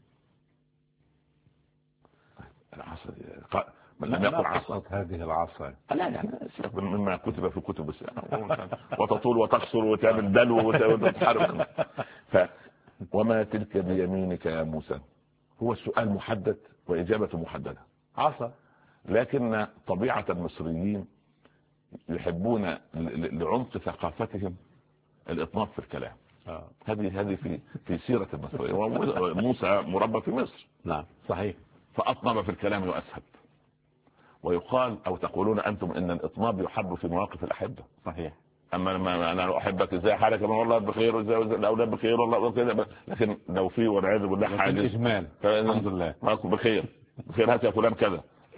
العصا لم يقل عصا. هذه العصا لا يعني مما كتب في كتب وتطول وتقصر وتعمل دلو وتتحرك. وما تلك بيمينك يا موسى؟ هو السؤال محدد وإجابته محددة عصا. لكن طبيعة المصريين يحبون لعمق ثقافتهم الإطناب في الكلام. هذه في سيرة المصريين. موسى مربى في مصر. نعم صحيح. فأطنب في الكلام وأسهب. ويقال أو تقولون أنتم إن الإطناب يحب في مواقف الأحبة. صحيح. أما أنا أحبك إزاي حالك والله بخير الأولاد بخير والله كذا. لكن لو في والعياذ بالله حاجز إجمال الحمد لله ماكو بخير هات يا فلان كذا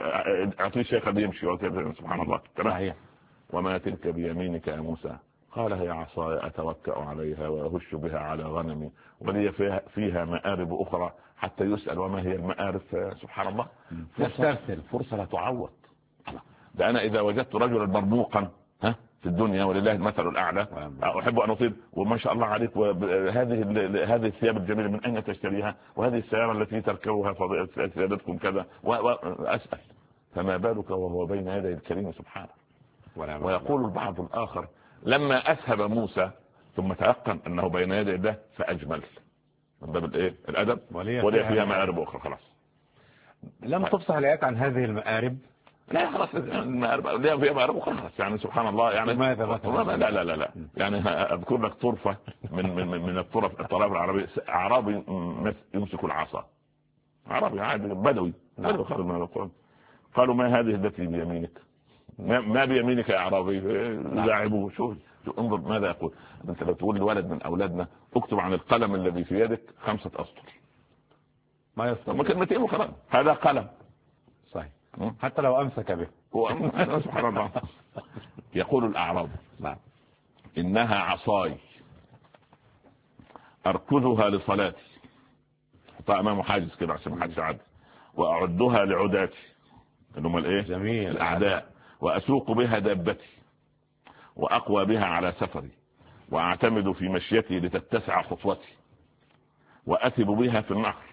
اعطيه شيخ بيمشي وكذا سبحان الله. صحيح. وما تلك بيمينك يا موسى؟ قال هي عصاي اتوكأ عليها واهش بها على غنمي ولي فيها مآرب اخرى، حتى يسأل وما هي المآرب. سبحان الله. فرصة لا تعوض. ده انا اذا وجدت رجلا مرموقا في الدنيا ولله المثل الاعلى احب ان اطيب وما شاء الله عليك، هذه الثياب الجميله من اين تشتريها؟ وهذه السياره التي تركبها سيادتكم كذا، واسال فما بالك وهو بين يدي الكريم سبحانه. ويقول البعض الاخر لما اسهب موسى ثم تيقن انه بين يدي الله فاجمل من باب الايه الادب ولي فيها مآرب اخرى. خلاص لم تفصح الايات عن هذه المآرب. لا خلاص ليها فيها مآرب خلاص يعني سبحان الله. يعني ماذا مثلا؟ لا يعني اذكر لك طرفه من الطرف العربيه. اعرابي يمسك العصا، عربي عادي بدوي قالوا ما هذه التي بيمينك؟ ما بيمينك يا اعرابي؟ لاعبوه. شوف انظر ماذا يقول. انت لو تقول لولد من اولادنا اكتب عن القلم الذي في يدك 5 أسطر ما يستطيع كلمتين وخلاص هذا قلم. صحيح. حتى لو امسك به. سبحان الله. يقول الاعراب انها عصاي اركضها لصلاتي، حطها امامه حاجز كده عشان ما حدش يعدي، واعدها لعداتي اللي هم الايه جميل الاعداء، واسوق بها دابتي واقوى بها على سفري، واعتمد في مشيتي لتتسع خطوتي، واثب بها في النهر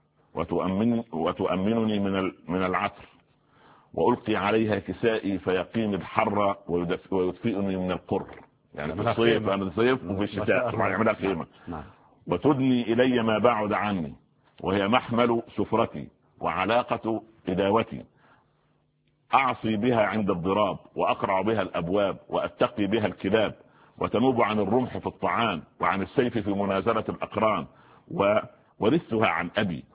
وتؤمنني من العطر، والقي عليها كسائي فيقيم الحر ويدفئني من القر. يعني في الصيف وفي الشتاء طبعا يعملها خيمه. وتدني الي ما بعد عني، وهي محمل سفرتي وعلاقه اداوتي، اعصي بها عند الضراب، واقرع بها الابواب، واتقي بها الكلاب، وتنوب عن الرمح في الطعام، وعن السيف في منازله الاقران، وورثها عن ابي،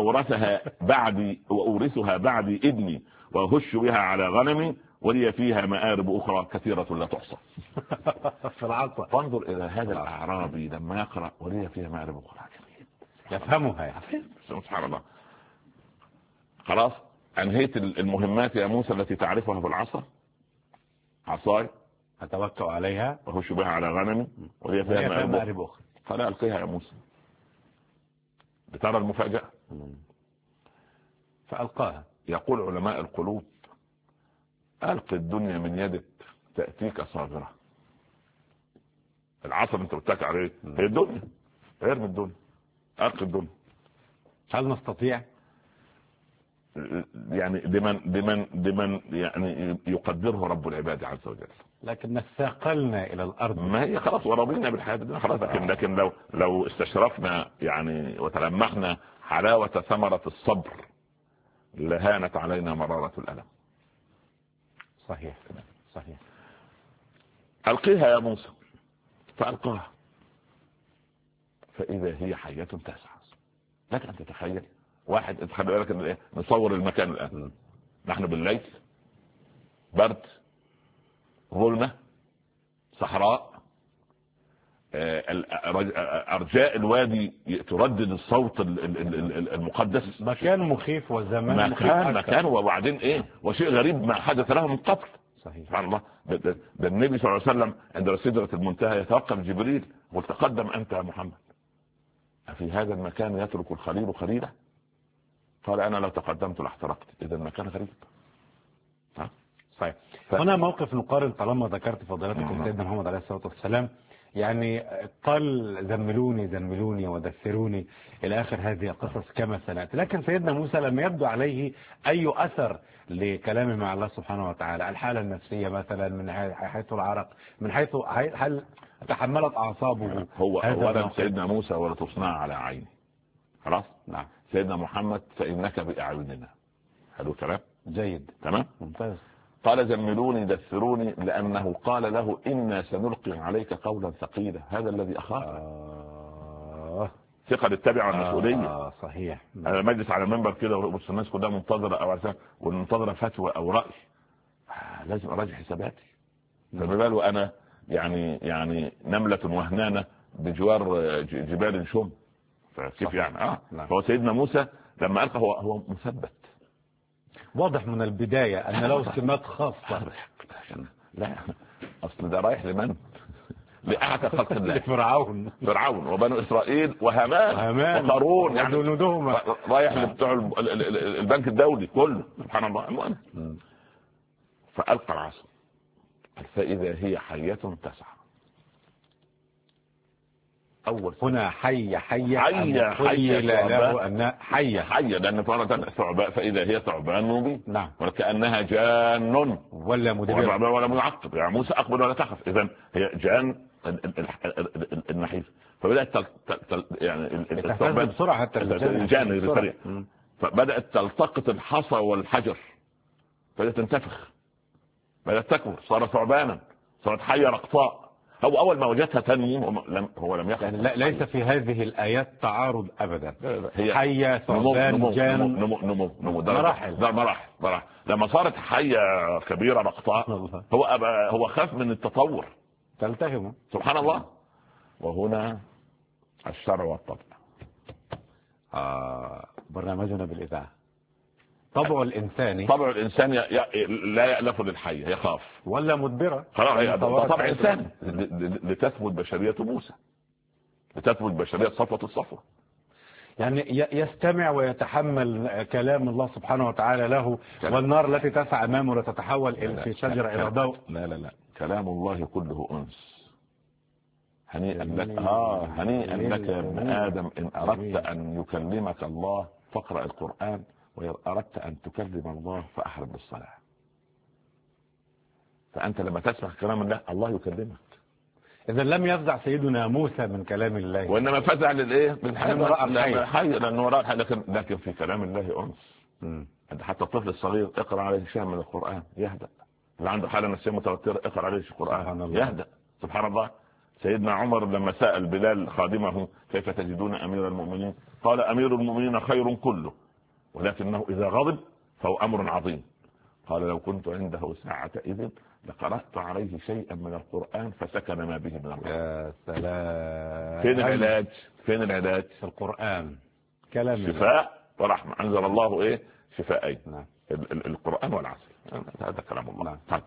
وأورثها بعدي ابني، وأهش بها على غنمي، ولي فيها مآرب أخرى كثيرة لا تحصى. فانظر إلى هذا الأعرابي لما يقرأ ولي فيها مآرب أخرى يفهمها. سبحان الله. خلاص أنهيت المهمات يا موسى التي تعرفها في العصا. عصاي أتوكأ عليها وأهش بها على غنمي ولي فيها مآرب أخرى. فلا ألقيها يا موسى. بترى المفاجأة. فألقاها. يقول علماء القلوب ألقي الدنيا من يدك تأتيك صاغرة. العصا انت بتتكئ عليه هي الدنيا، ارمي الدنيا، ألقي الدنيا. هل نستطيع يعني لمن يعني يقدره رب العباد عز وجل؟ لكن استثقلنا الى الارض. ما هي خلاص ورضينا بالحياه الدنيا خلاص. لكن لو استشرفنا يعني وتلمحنا حلاوه ثمره الصبر لهانت علينا مراره الالم. صحيح صحيح. القيها يا موسى. فالقاها فاذا هي حيه تسعى. لك ان تتخيل واحد، خلي بالك نصور المكان الان. نحن بالليل، برد، ظلمة، صحراء، أرجاء الوادي تردد الصوت المقدس. مكان مخيف وزمان مكان وبعدين ايه وشيء غريب ما حدث له من قبل. صحيح. سبحان الله. ده النبي صلى الله عليه وسلم عند سدرة المنتهى يتوقف جبريل وتقدم أنت يا محمد أفي هذا المكان يترك الخليل خليله؟ قال أنا لو تقدمت لاحترقت. إذا المكان غريب. صحيح. هنا موقف نقارن طالما ذكرت فضيلتكم سيدنا محمد عليه الصلاة والسلام. يعني قال زملوني ودثروني إلى آخر هذه القصص كما سنأتي. لكن سيدنا موسى لم يبدو عليه أي أثر لكلامه مع الله سبحانه وتعالى. الحالة النفسية مثلا من حيث العرق، من حيث هل تحملت أعصابه. هو أولا سيدنا موسى ولا تصنع على عيني. خلاص. نعم. سيدنا محمد فإنك بأعيننا. حلو كلام. جيد. تمام. ممتاز. قال زملوني دثروني لأنه قال له إنا سنلقي عليك قولا ثقيلا. هذا الذي أخاف. ثقة للتبع والمسؤولية. صحيح. أنا مجلس على المنبر كده وبص الناس كلها منتظرة أو والمنتظرة فتوى أو رأي. لازم أراجع حساباتي. فما باله أنا يعني نملة وهنانة بجوار جبال شم. فكيف يعني فهو سيدنا موسى لما ألقى هو مثبت. واضح من البداية أن له سمات خاصة. لا أصل ده رايح لمن؟ لأعتى خلق الله، فرعون وبنو إسرائيل وهامان وقارون، يعني رايح لبتوع البنك الدولي كله، سبحان الله. المهم فألقى العصا فإذا هي حية تسعى. أول هنا حية لأن ثعبان فإذا هي ثعبان مبين. نعم. وكأنها جان ولا مدبر ولا معقب. يعني موسى أقبل ولا تخف. إذن هي جان النحيف. فبدأت يعني الثعبان بسرعة حتى الجان سريع. فبدأت تلتقط الحصى والحجر، بدأت تنتفخ، بدأت تكبر، صارت ثعبانا، صارت حية رقصاء. هو أول ما وجدتها تنمو هو لم يخف. يعني ليس في هذه الآيات تعارض أبدا. هي حية، ثعبان، جان، نمو مراحل. لما صارت حية كبيرة رقصاء هو خاف من التطور، تلتهمه، سبحان الله. وهنا الشرع والطبع. برنامجنا بالإذاعة. طبع الإنساني لا يألف للحية، يخاف ولا مدبرة. طبع إنساني لتثبت بشرية موسى، لتثبت بشرية صفوة الصفوة. يعني يستمع ويتحمل كلام الله سبحانه وتعالى له، والنار التي تسعى أمامه لتتحول في شجرة إلى ضوء. لا كلام الله كله أنس. هنيئا لك يا ابن آدم إن أردت أن يكلمك الله فاقرأ القرآن، وإذا أردت أن تكلم الله فأحرم بالصلاة. فأنت لما تسمع كلام الله الله يكلمك. إذا لم يفزع سيدنا موسى من كلام الله، وإنما فزع للإيه؟ للحي، لأنه رأى الحي. لكن في كلام الله أنس. حتى الطفل الصغير اقرأ عليه شيء من القرآن يهدأ. اللي عنده حالة نفسية متوترة اقرأ عليه القرآن يهدأ، سبحان الله. سيدنا عمر لما سأل بلال خادمه كيف تجدون أمير المؤمنين؟ قال أمير المؤمنين خير كله، ولكنه إذا غضب فهو أمر عظيم. قال لو كنت عنده ساعة إذن لقرأت عليه شيئا من القرآن فسكن ما به من القرآن. يا سلام. فين العلاج؟ في القرآن. كلام شفاء ورحمة. أنزل الله شفاءين. نعم. القرآن والعسل، هذا كلام الله. نعم. طيب.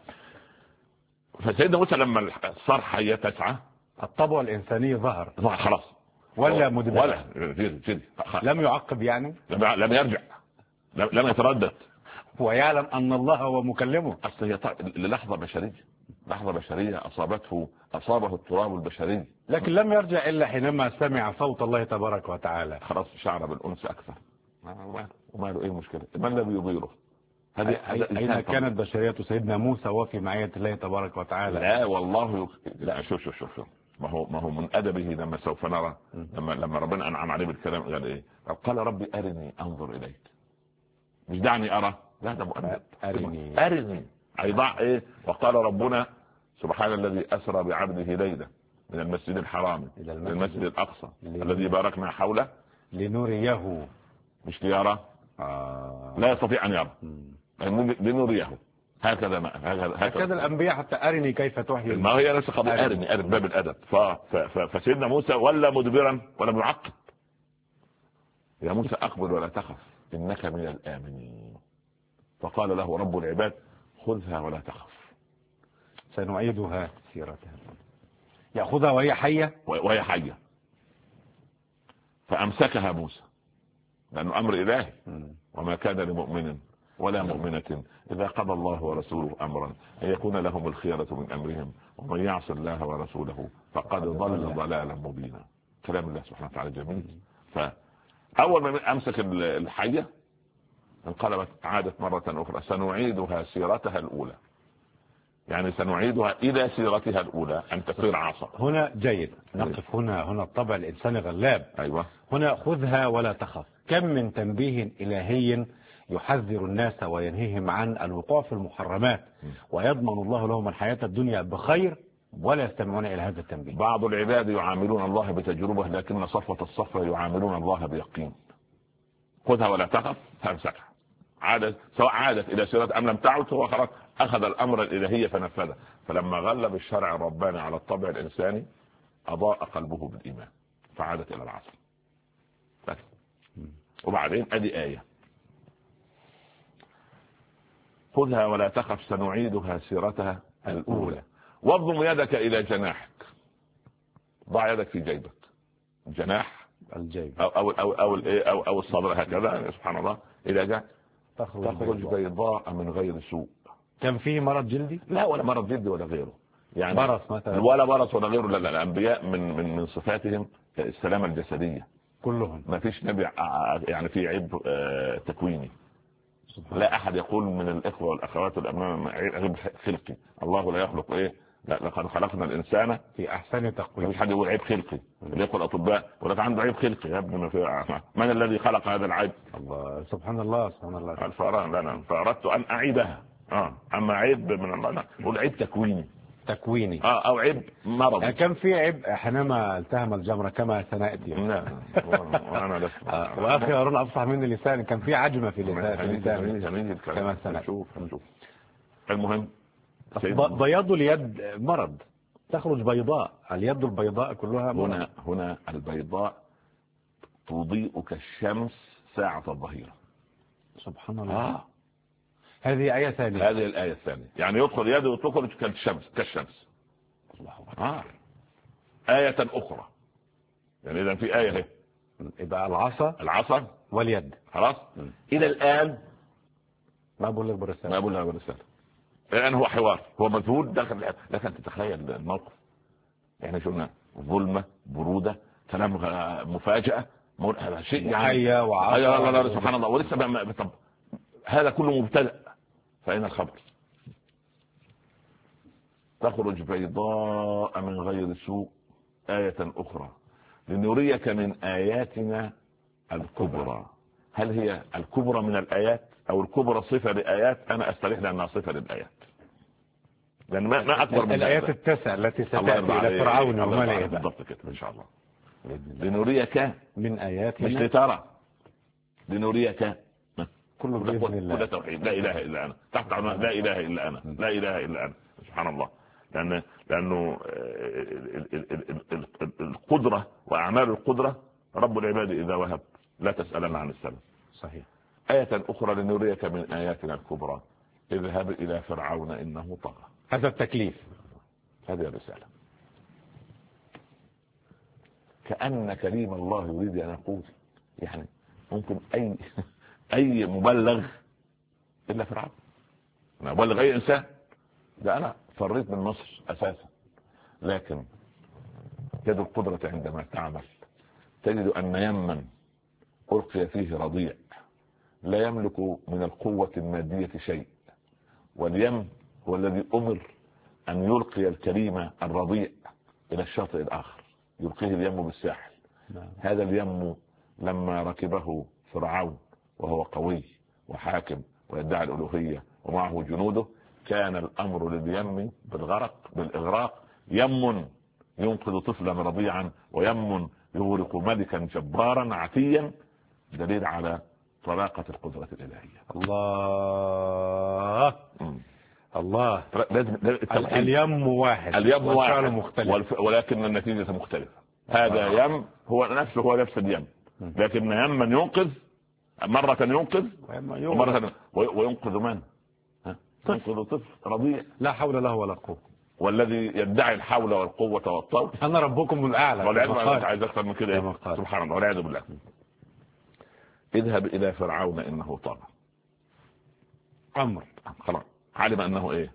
فسيدنا موسى لما صار حية تسعى الطبع الإنساني ظهر خلاص، ولا مدبر ولا لم يعقب، يعني لم يرجع، لم يتردد، ويعلم أن الله هو مكلمه. أصل هي للحظة بشرية أصابه التراب البشري، لكن لم يرجع إلا حينما سمع صوت الله تبارك وتعالى. خلاص شعر بالأنس أكثر. وما له إيه المشكلة؟ ما الذي يضيره؟ أين كانت بشرية سيدنا موسى وفي معية الله تبارك وتعالى؟ لا والله لا. شوف ما هو من أدبه لما سوف نرى لما ربنا أنعم عليه بالكلام قال إيه؟ قال ربي أرني أنظر إليك، مش دعني أرى. لا ده مؤدب. أرني أيضع إيه؟ وقال ربنا سبحان الذي أسرى بعبده ليلة من المسجد الحرام إلى المسجد الأقصى الذي باركنا حوله لنريه، مش ليرى. لا يستطيع أن يرى، لنريه. هكذا الأنبياء حتى أرني كيف تحيي. ما هي نفس قضية أرني باب الأدب. فسيدنا موسى ولا مدبرا ولا معقب. يا موسى أقبل ولا تخف إنك من الآمنين. فقال له رب العباد خذها ولا تخف سنعيدها سيرتها. يأخذها وهي حية فأمسكها موسى لأنه أمر إلهي. وما كان لمؤمن ولا مؤمنة إذا قضى الله ورسوله أمرا أن يكون لهم الخيرة من أمرهم ومن يعص الله ورسوله فقد ضل ضلالا مبينا. كلام الله سبحانه وتعالى جميل. فأول ما أمسك الحية انقلبت، عادت مرة أخرى. سنعيدها سيرتها الأولى، يعني سنعيدها إلى سيرتها الأولى أن تصير عصا. هنا جيد نقف هنا الطبع الإنساني غلاب. أيوة. هنا خذها ولا تخف. كم من تنبيه إلهي يحذر الناس وينهيهم عن الوقوع في المحرمات، ويضمن الله لهم الحياة الدنيا بخير، ولا يستمعون إلى هذا التنبيه. بعض العباد يعاملون الله بتجربة، لكن صفوة الصفوة يعاملون الله بيقين. خذها ولا تخف فامسكها. سواء عادت إلى سيرة أم لم تعد، هو خلاص أخذ الأمر الإلهي فنفذه. فلما غلب الشرع الرباني على الطبع الإنساني أضاء قلبه بالإيمان فعادت إلى العصر. وبعدين أدي آية خذها ولا تخف سنعيدها سيرتها الأولى. واضم يدك إلى جناحك، ضع يدك في جيبك، جناح الجيب أو الصدر هكذا، سبحان الله، إلى جناح تخرج بيضاء من غير سوء. كان فيه مرض جلدي؟ لا، ولا مرض جلدي ولا غيره، يعني برص مثلا ولا برص ولا غيره. لا، الأنبياء من صفاتهم السلامة الجسدية كلهم، ما فيش نبي يعني في عيب تكويني. لا أحد يقول من الإخوة والأخوات والأبناء عيب خلقي، الله لا يخلق لقد خلقنا الإنسان في أحسن تقويم. مفيش حد يقول عيب خلقي، اللي يقول الأطباء ولك عنده عيب خلقي يا ابني، من الذي خلق هذا العيب؟ الله، سبحان الله سبحان الله. الفأران لنا، فأردت أن أعيبها. أما عيب من الله قول عيب تكويني أو عيب مرض. يعني كان في عيب حينما التهم الجمرة كما سنأتي. لا وأنا لست وأخي هارون أفصح مني لساني، كان في عجمة في لساني كما سنأتي. نشوف. المهم بياض اليد مرض، تخرج بيضاء، اليد البيضاء كلها مرض. هنا البيضاء تضيء كالشمس ساعة الظهيرة. سبحان الله. هذه آية ثانية. هذه الآية الثانية، يعني يدخل يده وتخرج كالشمس. آية أخرى، يعني إذا في آية هي يبقى العصا واليد. خلاص. إلى الآن ما بقول لك بالرسالة. الآن هو حوار، هو مذهول داخل، لكن تتخيل الموقف. احنا شفنا ظلمة، برودة، كلام مفاجأة، هذا شيء يعني حية وعصا. الله سبحان الله. ولسه طب هذا كله مبتدأ، فأين الخبر؟ تخرج بيضاء من غير سوء آية أخرى لنريك من آياتنا الكبرى. هل هي الكبرى من الآيات أو الكبرى صفة لآيات؟ أنا أستريح لأنها صفة للآيات، لأن ما أكبر من الآيات التسع التي ستأتي إلى فرعون وملئه بالضبط كده إن شاء الله. لنريك من آياتنا، مش لترى، لنريك كله بإذن الله. كل توحيد، لا إله إلا أنا، تحت عنوان لا إله إلا أنا، لا إله إلا أنا. سبحان الله. لأنه القدرة وأعمال القدرة رب العباد إذا وهب لا تسألن عن السبب. صحيح. آية أخرى لنريك من آياتنا الكبرى اذهب إلى فرعون إنه طغى. هذا التكليف، هذه الرسالة. كأن كريم الله يريد أن يقول يعني ممكن أي مبلغ إلا فرعون. أنا أبلغ أي إنسان، ده أنا فريت من مصر أساسا، لكن يد القدرة عندما تعمل تجد أن يمن ألقي فيه رضيع لا يملك من القوة المادية شيء، واليم هو الذي أمر أن يلقي الكريم الرضيع إلى الشاطئ الآخر، يلقيه اليم بالساحل. هذا اليم لما ركبه فرعون وهو قوي وحاكم ويدعي الألوهية ومعه جنوده، كان الأمر لليم بالإغراق. يم ينقذ طفلا رضيعا، ويم يغرق ملكا جبارا عتيا، دليل على طلاقة القدرة الإلهية. الله اليم واحد، اليم واحد مختلف، ولكن النتيجة مختلفة. هذا يم هو نفس اليم، لكن يما ينقذ مرة ينقذ ومرة وينقذ من؟ ينقذ طفل رضيع لا حول له ولا قوة، والذي يدعي الحول والقوة والطول أنا ربكم الأعلى. عايز أكثر من كده. سبحان الله والعياذ بالله. اذهب إلى فرعون إنه طغى. أمر خلاص، علم أنه إيه؟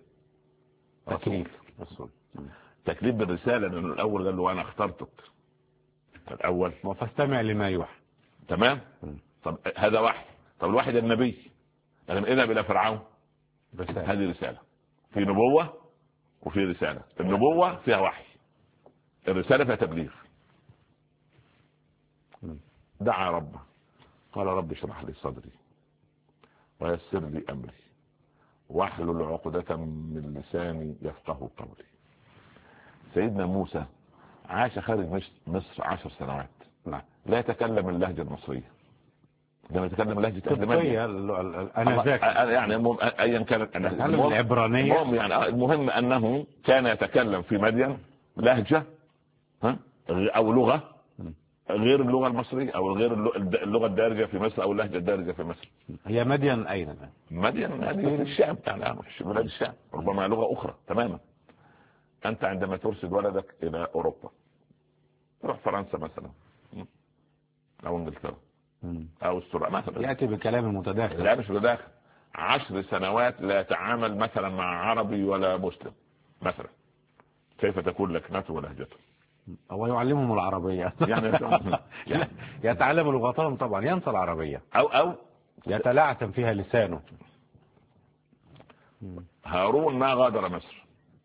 رسول. تكليف بالرسالة، لأنه الأول قال له أنا اخترتك الأول فاستمع لما يوحى. تمام. طب هذا وحي، طب الوحي النبي، لكن اذهب إلى فرعون رسالة. هذه رسالة، في نبوة وفي رسالة. النبوة فيها وحي، الرسالة فيها تبليغ. دعا ربه قال رب اشرح لي صدري ويسر لي أمري واحلل عقدة من لساني يفقه قولي. سيدنا موسى عاش خارج مصر 10 سنوات، لا يتكلم اللهجة المصرية، لما يتكلم لهجة يعني ايا كانت العبرانية، يعني المهم انه كان يتكلم في مدين لهجة او لغة غير اللغة المصرية أو غير اللغة الدارجة في مصر أو اللهجة الدارجة في مصر. هي مدين أين؟ مدين هذه في الشام، يعني بلاد الشام، ربما لغة أخرى تماما. أنت عندما ترسل ولدك إلى أوروبا، تروح فرنسا مثلا أو إنجلترا أو استراليا مثلا، يأتي بكلام متداخل. لا مش متداخل. 10 سنوات لا يتعامل مثلا مع عربي ولا مسلم مثلا، كيف تكون لكنته ولهجته؟ هو يعلمهم العربية يعني يتعلم لغتهم طبعا، ينسى العربية أو يتلعثم فيها لسانه. هارون ما غادر مصر.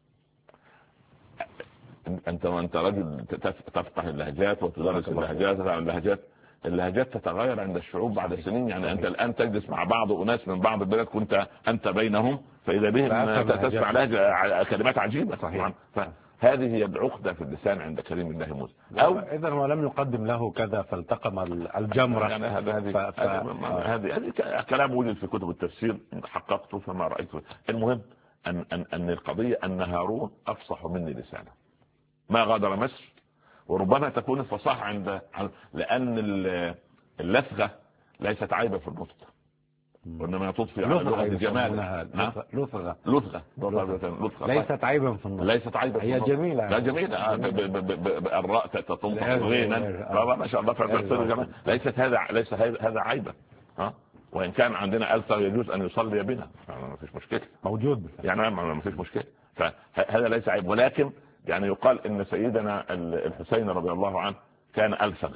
انت رجل تفتح اللهجات وتدرس اللهجات تتغير عند الشعوب بعد السنين. يعني انت الان تجلس مع بعض اناس من بعض البلاد كنت انت بينهم، فاذا بهم تسمع لهجة كلمات عجيبة. صحيح. هذه هي العقدة في اللسان عند كريم الله موسى. أو إذا ولم يقدم له كذا فالتقم الجمرة. يعني هذه كلام وجد في كتب التفسير، حققته فما رأيته. المهم أن القضية أن هارون أفصح مني لسانا، ما غادر مصر. وربما تكون الفصاحة لأن اللثغة ليست عيبة في النطق، وإنما تضفي على لغة الجمال. لثغة ليست عيبا في النطق، ليست عيبا، هي جميلة. لا جميلة. الراء تنطق غينا، ما شاء الله، فتصير جمال. ليس هذا عيبا. وإن كان عندنا ألثغ يجوز أن يصلي بنا، ما فيش مشكلة، موجود يعني ما فيش مشكلة، فهذا ليس عيب. ولكن يعني يقال ان سيدنا الحسين رضي الله عنه كان ألثغ،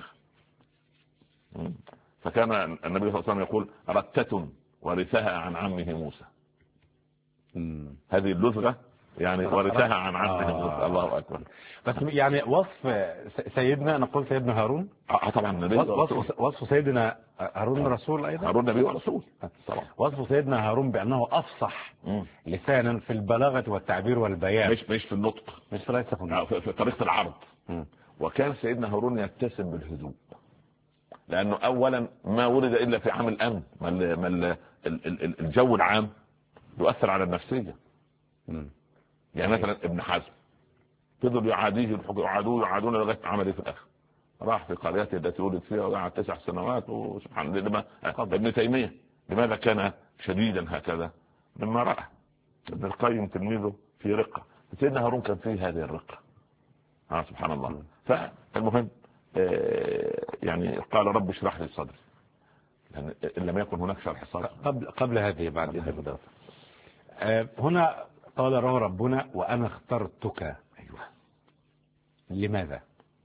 فكان النبي صلى الله عليه وسلم يقول رتة ورثها عن عمه موسى. هذه اللثغة يعني ورثها عن عمه موسى. الله أكبر. بس يعني وصف سيدنا، نقول سيدنا هارون طبعا وصف سيدنا هارون رسول أيضا، هارون نبي ورسول طبعا. وصف سيدنا هارون بأنه أفصح لسانا في البلاغة والتعبير والبيان، مش في النطق، مش ليس في النطق، في طريقة العرض. وكان سيدنا هارون يتسم بالهدوء، لأنه أولا ما ولد إلا في عام الأمن، الجو العام يؤثر على النفسية. يعني مثلا ابن حزم فضل يعاديه يعادون لغاية عمله في الآخر، راح في قريته التي ولد فيها وقعد 9 سنوات. وسبحان الله ابن تيمية لماذا كان شديدا هكذا؟ لما رأى ابن القيم تلميذه في رقة، سيدنا هارون كان فيه هذه الرقة. سبحان الله. فالمهم يعني قال رب اشرح لي صدري، يعني إن لم يكن هناك شرح صدر قبل هذه بعد إضافة. هنا قال له ربنا وأنا اخترتك. أيوة. لماذا؟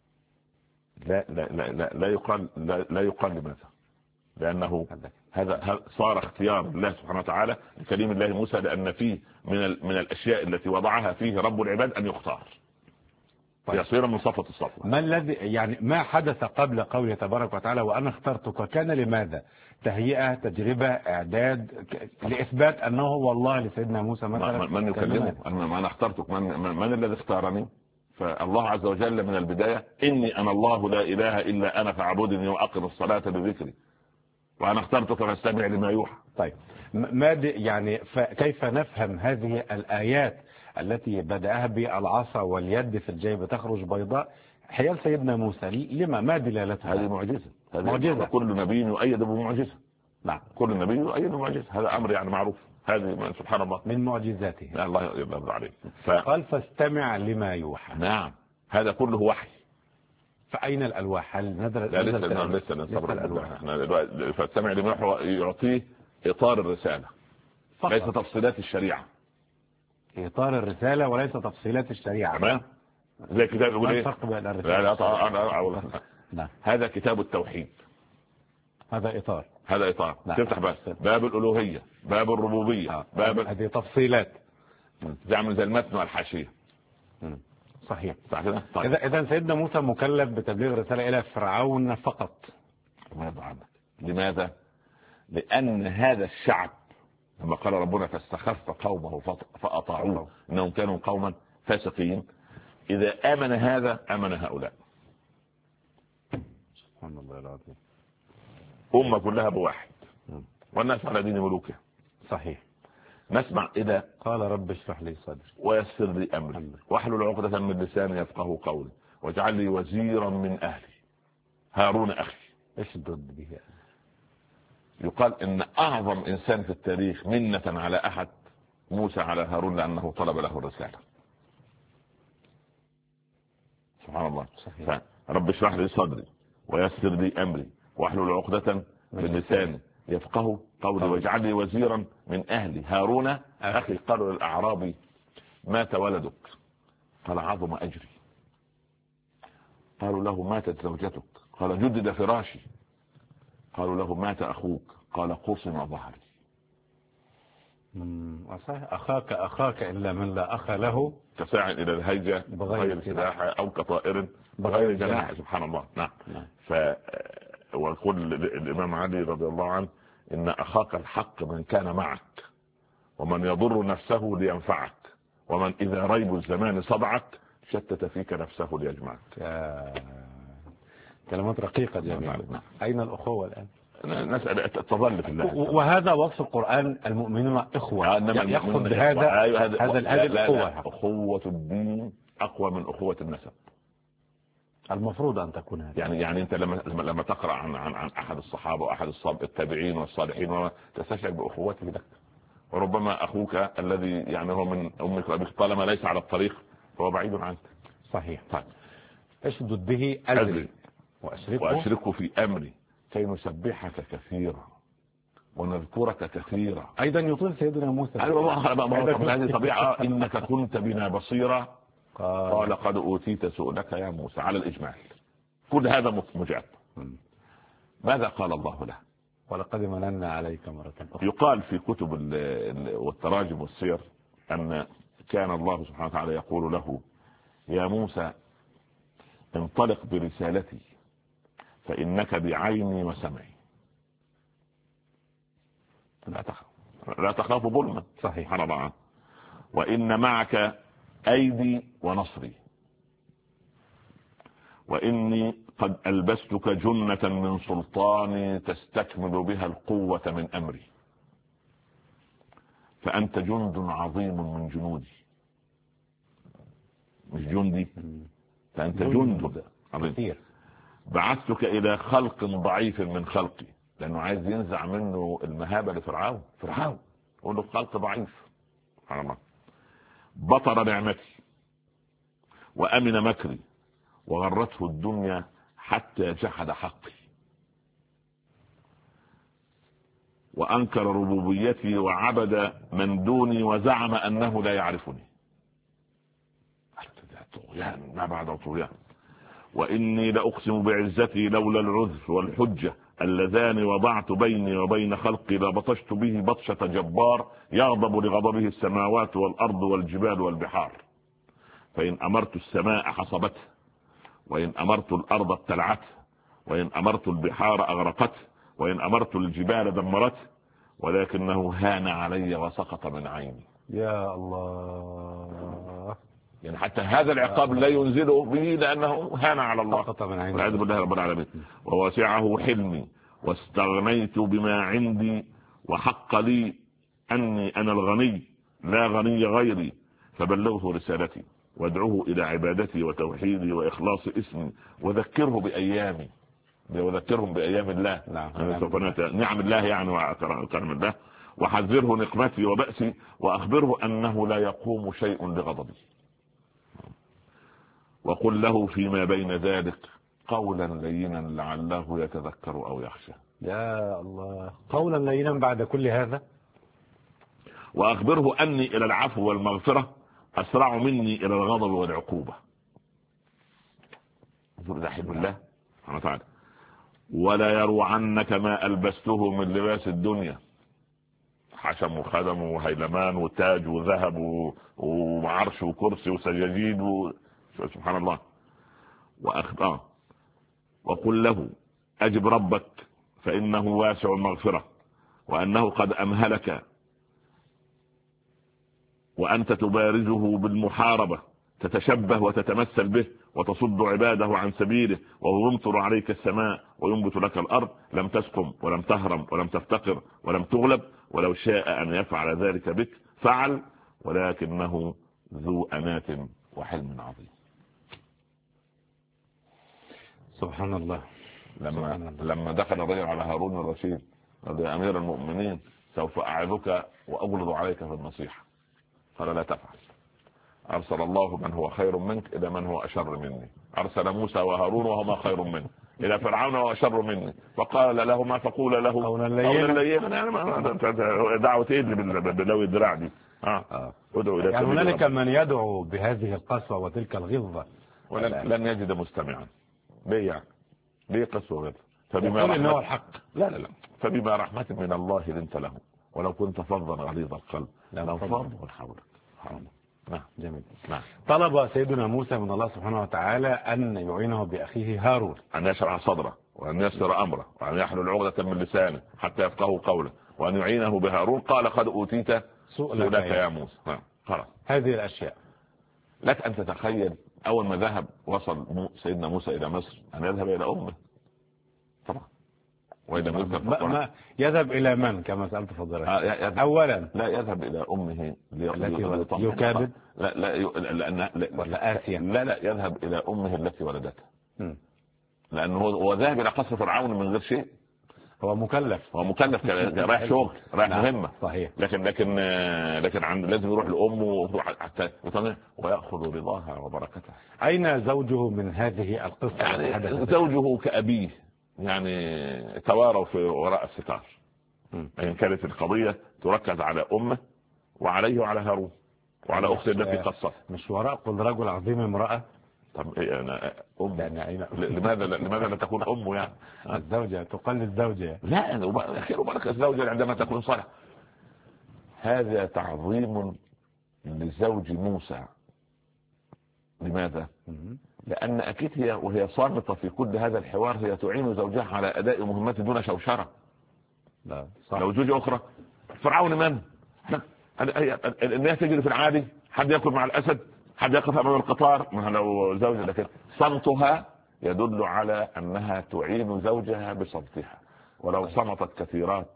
لا يقال لماذا، لأنه هذا صار اختيار الله سبحانه وتعالى لكليم الله موسى، لأن فيه من الأشياء التي وضعها فيه رب العباد أن يختار يصير من صفة الصفوة. ما الذي يعني ما حدث قبل قوله تبارك وتعالى وأنا اخترتك؟ كان لماذا؟ تهيئة، تجربة، إعداد لإثبات أنه هو الله لسيدنا موسى مثلا؟ من يكلمه؟ أنا اخترتك، من الذي اختارني؟ فالله عز وجل من البداية إني أنا الله لا إله إلا أنا فاعبدني وأقم الصلاة لذكري وأنا اخترتك فاستمع لما يوحى. طيب يعني كيف نفهم هذه الآيات التي بدأها بالعصا واليد في الجيب تخرج بيضاء حيال سيدنا موسى؟ لما؟ ما دلالتها؟ هذه معجزة. كل نبي يؤيد بمعجزة. نعم، كل نبي يؤيد بمعجزة، هذا أمر يعني معروف. هذه سبحان الله من معجزاته. الله يرضى عليه. قال فاستمع لما يوحى. نعم، هذا كله وحي. فأين الألواح؟ هل نزلت؟ لسه الألواح. احنا فاستمع لما يوحى يعطيه إطار الرسالة فقط. ليس تفصيلات الشريعة. إطار الرسالة وليس تفصيلات الشريعة. تمام. زي كتاب يقول ايه؟ الفرق بين الرسالة لا. هذا كتاب التوحيد، هذا إطار. تفتح باب الألوهية، باب الربوبية، باب هذه تفصيلات تعمل زي المتن والحاشية. صحيح. كده. طيب. إذا سيدنا موسى مكلف بتبليغ رسالة إلى فرعون فقط. لماذا؟ لأن هذا الشعب لما قال ربنا فاستخف قومه فأطاعوه إنهم كانوا قوما فاسقين، إذا آمن هذا آمن هؤلاء. سبحان الله العظيم. أمة كلها بواحد والناس على دين ملوكه. صحيح. نسمع إذا قال رب اشرح لي صدري ويسر لي أمري واحلل عقدة من لساني يفقهوا قولي واجعل لي وزيرا من أهلي. هارون أخي. ايش ضد به؟ يقال إن أعظم إنسان في التاريخ منة على أحد موسى على هارون لأنه طلب له الرسالة. سبحان الله. رب اشرح لي صدري ويسر لي أمري واحلل عقدة من لساني يفقه قولي واجعل لي وزيرا من أهلي هارون أخي. قالوا للأعرابي مات ولدك قال عظم أجري. قالوا له ماتت زوجتك قال جدد فراشي. قالوا له مات أخوك قال قصم ظهري. أخاك إلا من لا أخ له كساع إلى الهيجة بغير سلاح أو كطائر بغير جناح. سبحان الله. نعم. ويقول الإمام علي رضي الله عنه إن أخاك الحق من كان معك ومن يضر نفسه لينفعك ومن إذا ريب الزمان صدعك شتت فيك نفسه ليجمعك. كلمات رقيقة جميلة. أين الأخوة الآن؟ نسأل تظل في الله. وهذا وصف القرآن المؤمنون إخوة. يقصد هذه الأخوة. أخوة الدين أقوى من أخوة النسب. المفروض أن تكون هذا. يعني أنت لما تقرأ عن أحد الصحابة وأحد التابعين والصالحين تستشعر بأخوته لك. وربما أخوك الذي يعني هو من أمك وأبيك طالما ليس على الطريق فهو بعيد عنك. صحيح. اشدد به أجري وأشركه في أمري كي نسبحك كثيرا ونذكرك كثيرا. أيضا يطيل سيدنا موسى. هذه طبيعة. إنك كنت بنا بصيرا قال قد أوتيت سؤلك يا موسى على الإجمال. كل هذا مجاب. ماذا قال الله له؟ ولقد مننا عليك مرة أخرى. يقال في كتب والتراجم والسير أن كان الله سبحانه وتعالى يقول له يا موسى انطلق برسالتي فإنك بعيني وسمعي لا تخاف ظلما. صحيح. حربا. وإن معك أيدي ونصري وإني قد ألبستك جنة من سلطاني تستكمل بها القوة من أمري فأنت جند عظيم من جنودي. مش جندي، فأنت جند عظيم. بعثتك إلى خلق ضعيف من خلقي لأنه عايز ينزع منه المهابة لفرعون. يقول له خلق ضعيف. سبحان الله. بطر نعمتي وأمن مكري وغرته الدنيا حتى جحد حقي وأنكر ربوبيتي وعبد من دوني وزعم أنه لا يعرفني. طغيان ما بعد طغيان. وإني لأقسم بعزتي لولا العذر والحجة اللذان وضعت بيني وبين خلقي لبطشت به بطشة جبار يغضب لغضبه السماوات والأرض والجبال والبحار. فإن أمرت السماء حصبته وإن أمرت الأرض ابتلعته وإن أمرت البحار أغرقته وإن أمرت الجبال دمرته ولكنه هان علي وسقط من عيني. يا الله. يعني حتى هذا العقاب لا ينزله به لأنه هان على الله. والعياذ بالله رب العالمين. ووسعه حلمي واستغنيت بما عندي وحق لي أني أنا الغني لا غني غيري فبلغه رسالتي وادعوه إلى عبادتي وتوحيدي وإخلاص اسمي وذكره بأيامي وذكرهم بأيام الله. نعم الله يعني وكرم الله وحذره نقمتي وبأسي وأخبره أنه لا يقوم شيء لغضبي وقل له فيما بين ذلك قولا لينا لعله يتذكر أو يخشى. يا الله. قولا لينا بعد كل هذا. وأخبره أني إلى العفو والمغفرة أسرع مني إلى الغضب والعقوبة. رحم الله سبحانه وتعالى. ولا يروعنك ما ألبسته من لباس الدنيا حشم وخدم وهيلمان وتاج وذهب وعرش وكرسي وسجاجيد سبحان الله. وقل له أجب ربك فإنه واسع المغفرة وأنه قد أمهلك وأنت تبارزه بالمحاربة تتشبه وتتمثل به وتصد عباده عن سبيله وهو يمطر عليك السماء وينبت لك الأرض لم تسقم ولم تهرم ولم تفتقر ولم تغلب ولو شاء أن يفعل ذلك بك فعل ولكنه ذو أنات وحلم عظيم. سبحان الله. لما دخل الرجل على هارون الرشيد يا أمير المؤمنين سوف أعظك وأغلظ عليك في النصيحة، قال لا تفعل. أرسل الله من هو خير منك إلى من هو أشر مني، أرسل موسى وهارون وهما خير مني إلى فرعون وأشر مني، فقال لهما فقول له قولا لينا. دعوة إيه بلو الدراع دي؟ يعني هنالك من يدعو بهذه القسوة وتلك الغلظة لن يجد مستمعا. ليه يعني؟ ليه قسوة غلظة؟ فبما رحمة الحق. لا فبما رحمة من الله لنت له ولو كنت فظا غليظ القلب لانفضوا من حولك. نعم جميل. نعم. طلب سيدنا موسى من الله سبحانه وتعالى أن يعينه بأخيه هارون، أن يشرح صدره وأن يسر أمره وأن يحلل عقدة من لسانه حتى يفقهوا قوله وأن يعينه بهارون. قال قد أوتيت سؤلك يا موسى. خلاص هذه الأشياء. لك أن تتخيل أول ما ذهب وصل سيدنا موسى إلى مصر أن يذهب إلى أمه طبعا. وإذا ما يذهب إلى من كما سألت فضلك؟ أولا لا يذهب إلى أمه التي يكابد لا ولا آسيا. لا يذهب إلى أمه التي ولدته، لأنه هو ذاهب إلى قصر فرعون من غير شيء. هو مكلف رايح شغل رايح مهمة. صحيح. لكن لازم يروح لأمه حتى ويأخذ رضاها وبركتها. أين زوجه من هذه القصة؟ يعني زوجه كأبيه، يعني تواروا في وراء الستار. يعني كانت القضية تركز على أمه وعليه وعلى هارون وعلى أخته التي قصت. مش وراء كل رجل عظيم امرأة. طب أنا أم يعني لماذا لا تكون أمه يعني؟ الزوجة تقلد زوجة. لا خير وبركة الزوجة عندما تكون صالحة. هذا تعظيم لزوج موسى. لماذا؟ لأن أكيد هي وهي صامتة في كل هذا الحوار هي تعين زوجها على أداء مهمات دون شوشرة. لا صح. لو زوجة أخرى فرعون من؟ الناس تجري في العادي، حد يأكل مع الأسد، حد يقف أمام القطار. لو زوجة لكن صمتها يدل على أنها تعين زوجها بصمتها. ولو صمتت كثيرات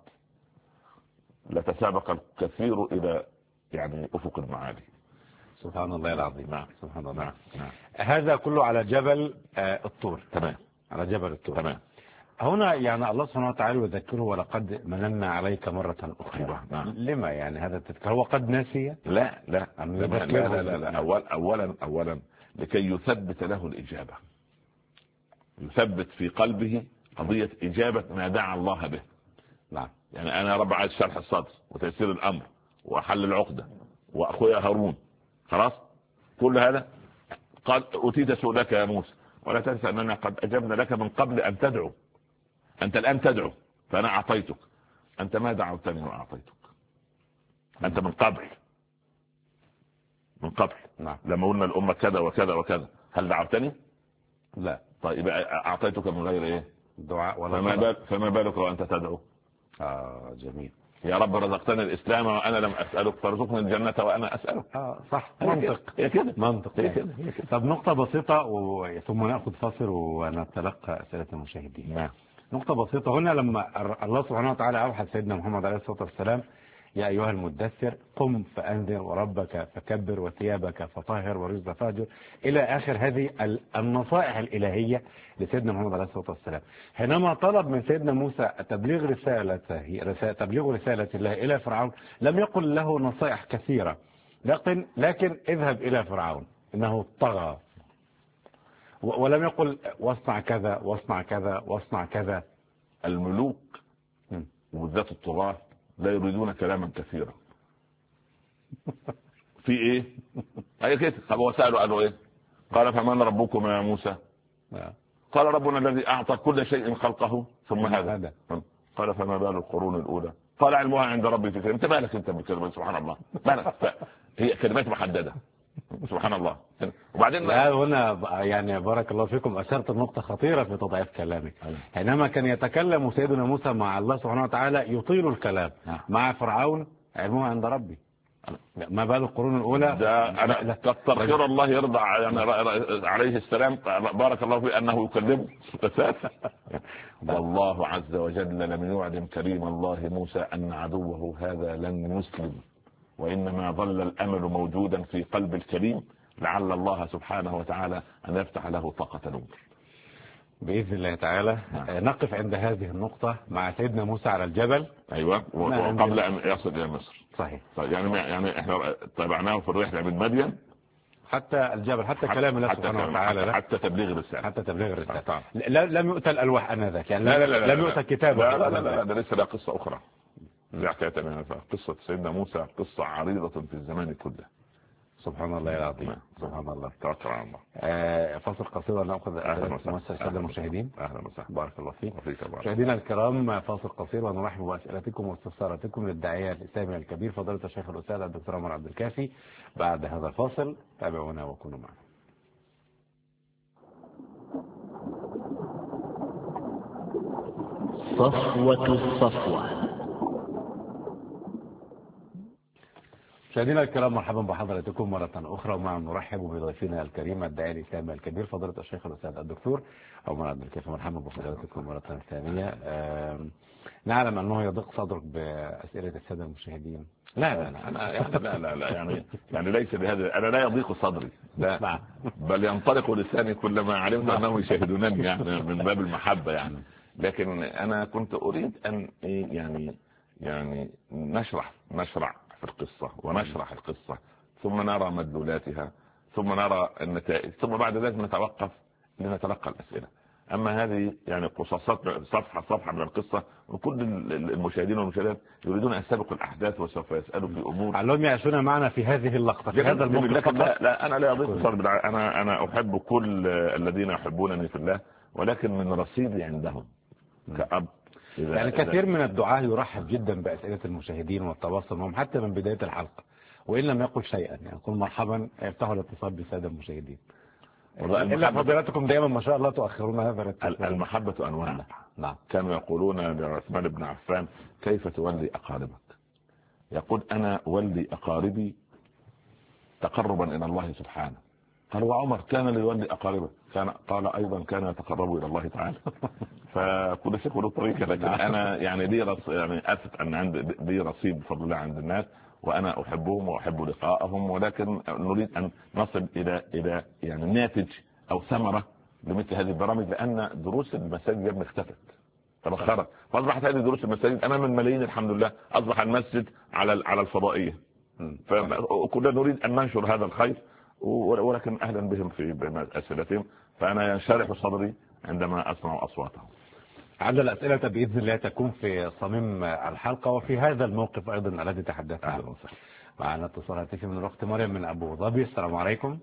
لتسابق الكثير إلى يعني أفق المعالي. سبحان الله العظيم. نعم. سبحان الله. نعم. هذا كله على جبل الطور. تمام. على جبل الطور. تمام. هنا يعني الله سبحانه وتعالى يذكره ولقد مننا عليك مرة أخرى. نعم. لما يعني هذا التذكير هو قد نسي؟ لا لا. أولا لكي يثبت له الإجابة، يثبت في قلبه قضية إجابة ما دعا الله به. نعم. يعني أنا رب عايز شرح الصدر وتيسير الأمر وحل العقدة وأخويا هارون. خلاص كل هذا قد أوتيت سؤلك يا موسى ولا تنسى أننا قد أجبنا لك من قبل أن تدعو. أنت الآن تدعو فأنا أعطيتك. أنت ما دعوتني وأعطيتك. أنت من قبل. نعم. لما قلنا الأمة كذا وكذا وكذا هل دعوتني؟ لا. طيب أعطيتك من غير إيه؟ دعاء ولا فما بالك وأنت تدعو؟ جميل. يا رب رزقتني الإسلام وأنا لم أسألك فارزقني الجنة وأنا أسألك. صح. منطق. هي كده. منطق. هي كده. طب نقطة بسيطة ثم نأخذ فاصل ونتلقى أسئلة المشاهدين. نعم. نقطة بسيطة هنا لما الله سبحانه وتعالى أوحى سيدنا محمد عليه الصلاة والسلام يا أيها المدثر قم فأنذر وربك فكبر وثيابك فطهر ورجز فاهجر إلى آخر هذه النصائح الإلهية لسيدنا محمد عليه الصلاة والسلام. حينما طلب من سيدنا موسى تبليغ رسالة الله إلى فرعون لم يقل له نصائح كثيرة، لكن اذهب إلى فرعون إنه طغى، ولم يقل واصنع كذا واصنع كذا واصنع كذا. الملوك وبالذات الطغاة لا يريدون كلاما كثيرا. في ايه؟ اي كده. طب هو سأله قالوا ايه؟ قال فمن ربكم يا موسى؟ قال ربنا الذي اعطى كل شيء خلقه ثم هذا. قال فما بال القرون الاولى؟ قال علمها عند ربي في كلمة. انت مالك انت بالكلمة؟ سبحان الله. مالك؟ هي كلمات محددة. سبحان الله. وبعدين لا هنا يعني بارك الله فيكم أشرت النقطة خطيرة في تضعيف كلامك. حينما كان يتكلم سيدنا موسى مع الله سبحانه وتعالى يطيل الكلام. مع فرعون علمه عند ربي. ما بال القرون الأولى؟ ده كتر خير الله يرضى يعني عليه السلام بارك الله فيه أنه يكلمه أساسا. والله عز وجل لم يعلم كريم الله موسى أن عدوه هذا لن يسلم، وإنما ظل الأمل موجودا في قلب الكريم لعل الله سبحانه وتعالى أن يفتح له طاقة نور. بإذن الله تعالى. نقف عند هذه النقطة مع سيدنا موسى على الجبل. أيوة، وقبل أن يصل إلى مصر. صحيح. يعني إحنا تابعناه في الرحلة من مدين حتى الجبل، حتى كلام الله سبحانه وتعالى، حتى تبليغ الرسالة، حتى تبليغ الرسالة. لم يؤتى الألواح آنذاك، يعني لم يؤتى الكتاب. لا، ده لسه قصة أخرى. قصة سيدنا موسى قصة عريضة في الزمان كله. سبحان الله العظيم. سبحان الله. توكل على الله. فاصل قصير ونأخذ السادة المشاهدين. أهلا وسهلا. بارك الله فيك. مشاهدينا الكرام، فاصل قصير ونرحب بأسئلتكم واستفساراتكم للداعية الإسلامي الكبير فضيلة الشيخ الأستاذ الدكتور عمر عبد الكافي. بعد هذا الفاصل تابعونا وكونوا معنا. صفوة الصفوة. مشاهدينا الكرام، مرحبا بحضراتكم مرة أخرى، ومع نرحب بضيفنا الكريم الداعية الإسلامي الكبير فضيلة الشيخ الأستاذ الدكتور عمر عبد الكافي. مرحبا بحضراتكم مرة ثانية. نعلم أنه يضيق صدرك بأسئلة السادة المشاهدين. لا يعني ليس بهذا، أنا لا يضيق صدري، لا، بل ينطلق لساني كلما علمت أنهم يشاهدونني، يعني من باب المحبة يعني. لكن أنا كنت أريد أن يعني نشرع في القصة ونشرح القصة، ثم نرى مدلولاتها، ثم نرى النتائج، ثم بعد ذلك نتوقف لنتلقى الأسئلة. أما هذه يعني قصصات صفحة من القصة، وكل المشاهدين والمشاهدات يريدون أن يستبقوا الأحداث وسوف يسألوا في أمور. علهم يعيشون معنا في هذه اللقطة، في هذا الموقف. لا، أنا لا أضيق صدري، أنا أحب كل الذين يحبونني في الله، ولكن من رصيدي عندهم كأب. يعني كثير من الدعاة يرحب جدا بأسئلة المشاهدين والتواصل معهم حتى من بداية الحلقة، وإن لم يقل شيئا يعني يقول مرحبا، يفتحوا الاتصال بالسادة المشاهدين. إلا فضيلتكم دائما ما شاء الله تؤخرون هذا المحبة أنواع. نعم. كانوا يقولون لعثمان بن عفان: كيف تولي أقاربك؟ يقول: أنا أولي أقاربي تقربا إلى الله سبحانه. قال: وعمر كان ليولي أقاربه؟ قال: أيضا كان يتقرب إلى الله تعالى. فكل شيء له طريقة، لكن أنا يعني يعني أثبت أن عندي لي رصيد بفضل الله عند الناس، وأنا أحبهم وأحب لقائهم، ولكن نريد أن نصل إلى يعني ناتج أو ثمرة لمثل هذه البرامج، لأن دروس المساجد اختفت تبخرت، فأصبحت هذه دروس المساجد أمام الملايين. الحمد لله أصبح المسجد على الفضائية، فكلنا نريد أن ننشر هذا الخير، ولكن أهلا بهم في أسئلتهم، فأنا ينشرح صدري عندما أسمع أصواتهم. عند الأسئلة بإذن الله تكون في صميم الحلقة وفي هذا الموقف أيضا الذي تحدثنا عنه. معنا اتصال هاتفي من الأخت مريم من أبو ظبي. السلام عليكم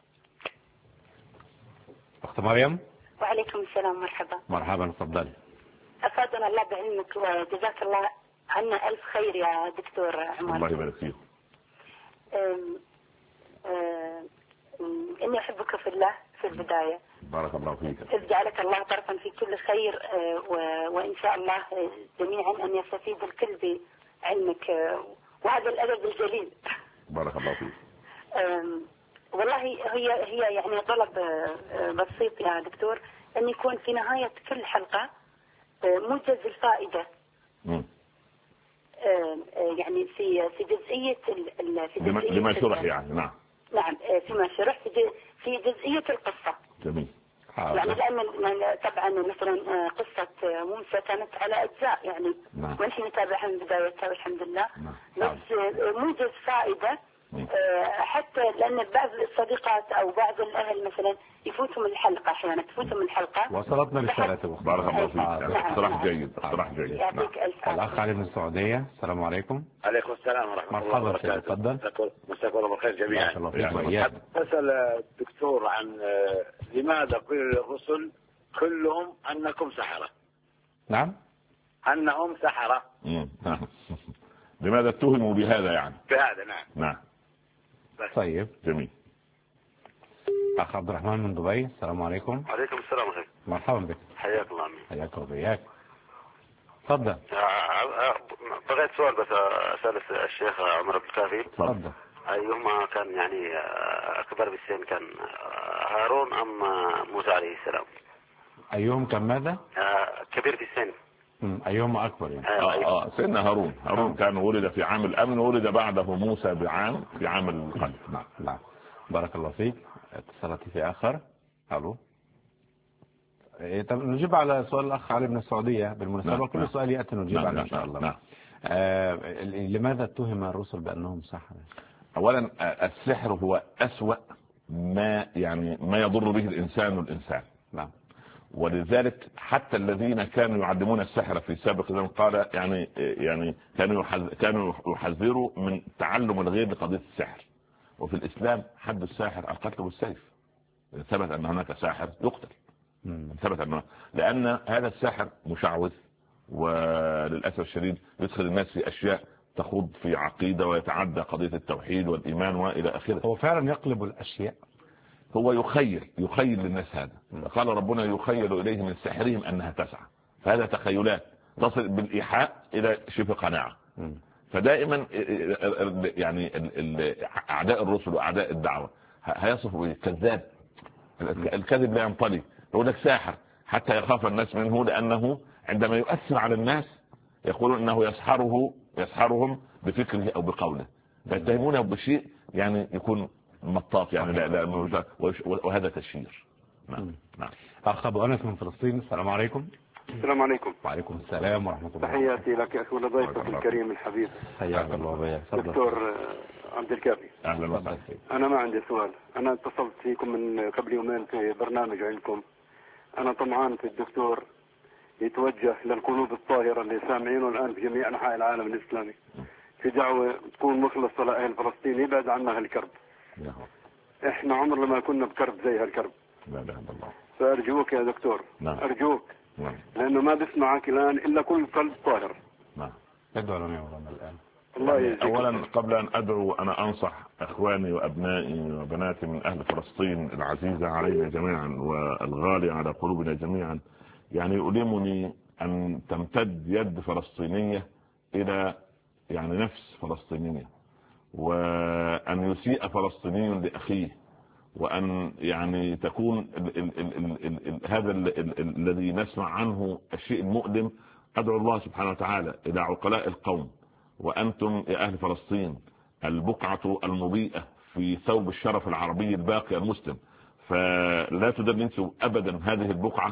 أخت مريم. وعليكم السلام. مرحبا. تفضلي. أفادنا الله بعلمك وجزاك الله عنا ألف خير يا دكتور عمر. الله يبارك فيك. إني أحبك في الله في البداية. بارك الله فيك. جعلك الله طرفا في كل خير، وإن شاء الله جميعا أن يستفيد الكل بعلمك وهذا الأدب الجليل. بارك الله فيك. والله هي يعني طلب بسيط يا دكتور، أن يكون في نهاية كل حلقة موجز الفائدة. يعني في جزئية لما شرح يعني. نعم فيما شرح في جزئية القصة. جميل. يعني لأن طبعا مثلا قصة موسى كانت على أجزاء يعني، ونحن نتابعها من بدايتها والحمد لله. بس موجز فائدة، حتى لأن بعض الصديقات أو بعض الأهل مثلا يفوتهم الحلقة، أحيانا تفوتهم الحلقة. وصلتنا رسالة. بارك الله فيك. اقتراح جيد. الأخ علي من السعودية. السلام عليكم. عليكم السلام ورحمة الله وبركاته. تفضل. مساك الله بالخير جميعا. أسأل الدكتور عن لماذا قيل للرسل كلهم أنكم سحرة؟ نعم. أنهم سحرة. لماذا اتهموا بهذا يعني؟ بهذا. نعم. طيب جميل. أخ عبد الرحمن من دبي. السلام عليكم. عليكم السلام ورحمة الله. مرحبا بك. حياك الله. حياك وبياك. تفضل. بغيت سؤال بس أسأل الشيخ عمر عبد الكافي. تفضل. أيهما كان يعني أكبر بالسن، كان هارون أم موسى عليه السلام؟ أيهم كان ماذا؟ كبير في السن. أيهما أكبر يعني؟ سيدنا هارون كان ولد في عام الأمن، ولد بعده موسى بعام في عام القلب. نعم. بارك الله فيك. اتصالاتي في آخر. ألو. طب نجيب على سؤال الأخ علي من السعودية بالمناسبة. نعم. كل سؤال يأتي نجيب عليه إن شاء الله. نعم. لماذا اتهم الرسل بأنهم سحرة؟ أولا السحر هو أسوأ ما يضر به الإنسان والإنسان. نعم. ولذلك حتى الذين كانوا يعلمون السحر في سابق زمن قال كانوا يحذروا من تعلم الغير لقضية السحر. وفي الإسلام حد الساحر القتل بالسيف. ثبت أن هناك ساحر يقتل. ثبت أنه لأن هذا الساحر مشعوذ، وللأسف الشديد يدخل الناس في أشياء تخوض في عقيدة ويتعدى قضية التوحيد والإيمان وإلى آخره. هو فعلا يقلب الأشياء. هو يخيل للناس هذا. قال ربنا يخيل إليه من سحرهم أنها تسعى. فهذا تخيلات تصل بالإيحاء إلى شبه قناعة. فدائما أعداء الرسل وأعداء الدعوة هيصفوا بالكذاب. الكذب لا ينطلي. يقول لك ساحر حتى يخاف الناس منه، لأنه عندما يؤثر على الناس يقولون أنه يسحرهم بفكره أو بقوله، فيتهمونه بشيء يكون مطاط لا وهذا تشهير. نعم. أخ أبو أنس من فلسطين، السلام عليكم. السلام عليكم. وعليكم السلام ورحمة الله. تحياتي لك يا أخي ولضيفك الكريم الحبيب. حياك الله وبياك. دكتور عبد الكافي. أهلا وسهلا. أنا ما عندي سؤال. أنا اتصلت فيكم من قبل يومين في برنامج عندكم. أنا طمعان في الدكتور يتوجه للقلوب الطاهرة اللي سامعينه الآن في جميع أنحاء العالم الإسلامي في دعوة تكون مخلصة لأهل فلسطين يبعد عنها هالكرب. إحنا عمرنا ما كنا بكرب زي هالكرب. لا إله إلا الله. فأرجوك يا دكتور. نعم. أرجوك. نعم. لأنه ما بسمعك الآن إلا كل قلب طاهر. نعم. أدعو لنا مولانا الآن. أولا قبل أن أدعو أنا أنصح إخواني وأبنائي وبناتي من أهل فلسطين العزيزة علينا جميعا والغالية على قلوبنا جميعا، يؤلمني أن تمتد يد فلسطينية إلى نفس فلسطينية، وأن يسيء فلسطيني لأخيه، وأن تكون هذا الذي نسمع عنه الشيء المؤلم. أدعو الله سبحانه وتعالى إلى عقلاء القوم، وأنتم يا أهل فلسطين البقعة المضيئة في ثوب الشرف العربي الباقي المسلم، فلا تدنسوا أبدا هذه البقعة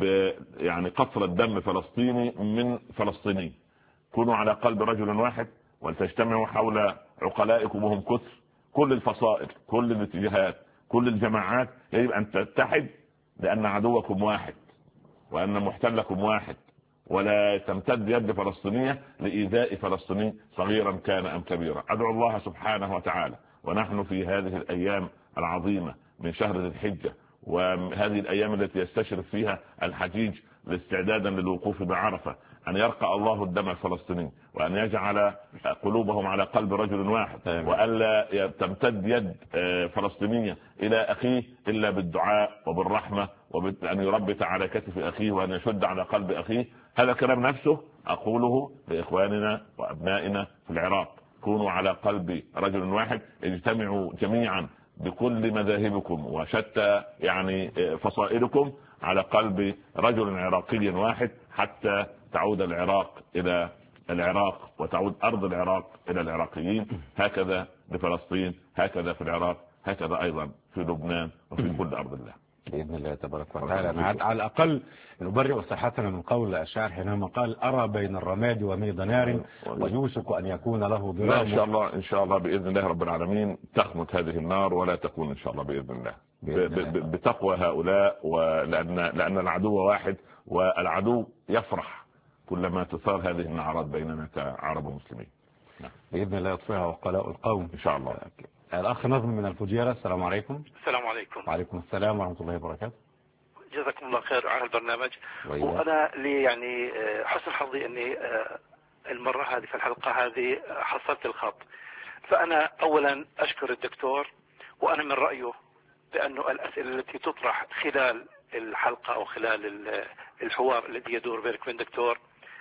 قطرة دم فلسطيني من فلسطيني. كونوا على قلب رجل واحد ولتجتمعوا حول عقلائكم وهم كثر. كل الفصائل، كل الاتجاهات، كل الجماعات يجب أن تتحد، لأن عدوكم واحد وأن محتلكم واحد، ولا تمتد يد فلسطينية لإيذاء فلسطيني صغيرا كان أم كبيرا. أدعو الله سبحانه وتعالى ونحن في هذه الأيام العظيمة من شهر ذي الحجة، وهذه الأيام التي يستشرف فيها الحجيج استعدادا للوقوف بعرفة، أن يرقى الله الدم الفلسطيني، وأن يجعل قلوبهم على قلب رجل واحد، وألا تمتد يد فلسطينية إلى أخيه إلا بالدعاء وبالرحمة، وأن يربط على كتف أخيه وأن يشد على قلب أخيه. هذا كلام نفسه أقوله لإخواننا وأبنائنا في العراق. كونوا على قلب رجل واحد، اجتمعوا جميعا بكل مذاهبكم وشتى فصائلكم على قلب رجل عراقي واحد، حتى تعود العراق إلى العراق وتعود أرض العراق إلى العراقيين. هكذا لفلسطين، هكذا في العراق، هكذا أيضا في لبنان وفي كل أرض الله بإذن الله تبارك وتعالى. على الأقل نبرئ صحتنا من قول الشاعر حينما قال: أرى بين الرماد وميض نار ويوشك أن يكون له ظلام. إن شاء الله بإذن الله رب العالمين تخمد هذه النار ولا تكون إن شاء الله بإذن الله بتقوى هؤلاء، لأن العدو واحد، والعدو يفرح كلما تثار هذه النعرات بيننا كعرب ومسلمين. بإذن الله يطفئها عقلاء القوم إن شاء الله. الأخ نظم من الفجيرة، السلام عليكم. السلام عليكم. وعليكم السلام ورحمة الله وبركاته. جزاكم الله خير على البرنامج. وأنا لي حسن حظي أني المرة هذه في الحلقة هذه حصلت الخط. فأنا أولا أشكر الدكتور، وأنا من رأيه بأنه الأسئلة التي تطرح خلال الحلقة أو خلال الحوار الذي يدور بينك وبين الدكتور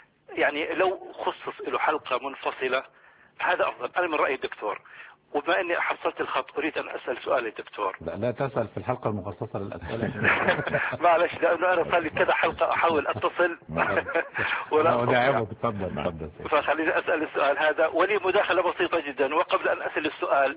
لو خصص له حلقة منفصلة هذا أفضل. أنا من رأي الدكتور. وبما أني حصلت الخط أريد أن أسأل سؤال الدكتور. لا تسأل في الحلقة المخصصة للأسئلة. معلش، لأنه أنا صار لي كذا حلقة أحاول أتصل ولا أدعمك. تفضل. فخليني أسأل السؤال هذا، ولي مداخلة بسيطة جدا. وقبل أن أسأل السؤال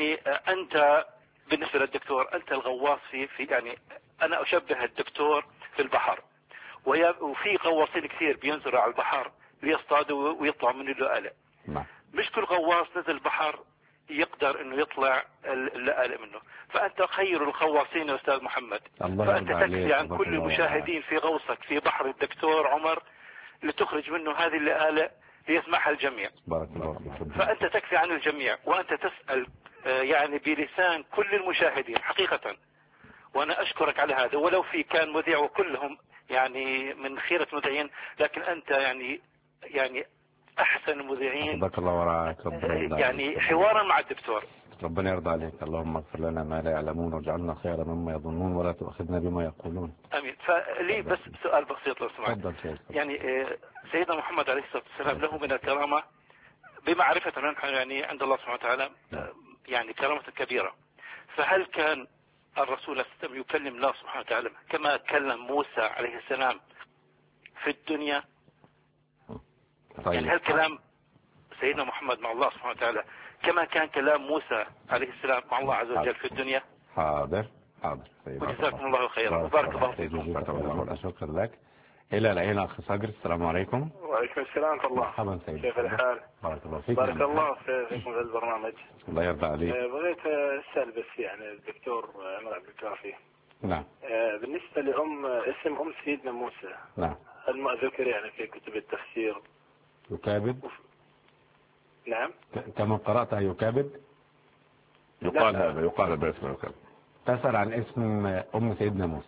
أنت بالنسبة للدكتور أنت الغواص في أنا أشبه الدكتور في البحر، وفي غواصين كثير بينزلوا على البحر ليصطادوا ويطلعوا من اللؤلؤ. مش كل غواص نزل البحر يقدر انه يطلع اللؤلؤ منه. فانت خير الغواصين يا استاذ محمد، فانت تكفي عن كل المشاهدين في غوصك في بحر الدكتور عمر لتخرج منه هذه اللؤلؤ ليسمعها الجميع. بارك الله فيك. فانت تكفي عن الجميع، وانت تسأل يعني بلسان كل المشاهدين حقيقة، وانا اشكرك على هذا. ولو في كان مذيع وكلهم يعني من خيرة المذيعين، لكن انت يعني احسن المذيعين. بارك الله ورعاك. يعني حوارا مع الدكتور. ربنا يرضى عليك. اللهم اغفر لنا ما لا يعلمون واجعلنا خيرا مما يظنون ولا تؤاخذنا بما يقولون. امين. فلي بس سؤال بسيط لو سمحت. يعني سيدنا محمد عليه الصلاة والسلام له من الكرامة بمعرفة نحن يعني عند الله سبحانه وتعالى يعني كرامة كبيرة. فهل كان الرسول صلى الله عليه وسلم يكلم الله سبحانه وتعالى كما كلم موسى عليه السلام في الدنيا؟ يعني هل كلام سيدنا محمد مع الله سبحانه وتعالى كما كان كلام موسى عليه السلام مع الله عز وجل في الدنيا؟ حاضر. وجزاكم الله خيرا وبارك الله فيكم. شكرا لك. إلى العين أخ صقر. السلام عليكم. وعليكم السلام ورحمة الله. مرحبا سيدي. كيف الحال؟ بارك الله فيك. بارك الله فيكم في البرنامج. الله يرضى عليك. بغيت أسأل بس يعني الدكتور عمر عبد الكافي. نعم. بالنسبة اسم أم سيدنا موسى. نعم. هل ما ذكر يعني في كتب التفسير؟ يكابد. نعم. كما قرأتها يكابد. يقال هذا يقال باسم يكابد. تسأل عن اسم أم سيدنا موسى.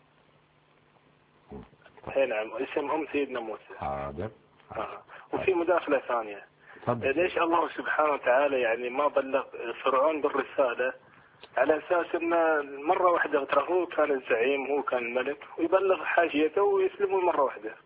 نعم اسم أم سيدنا موسى. حاضر. وفي مداخلة ثانية. ليش الله سبحانه وتعالى يعني ما بلغ فرعون بالرسالة على أساس أن مرة واحدة ترى هو كان الزعيم هو كان الملك ويبلغ حاجيته ويسلموا مرة واحدة؟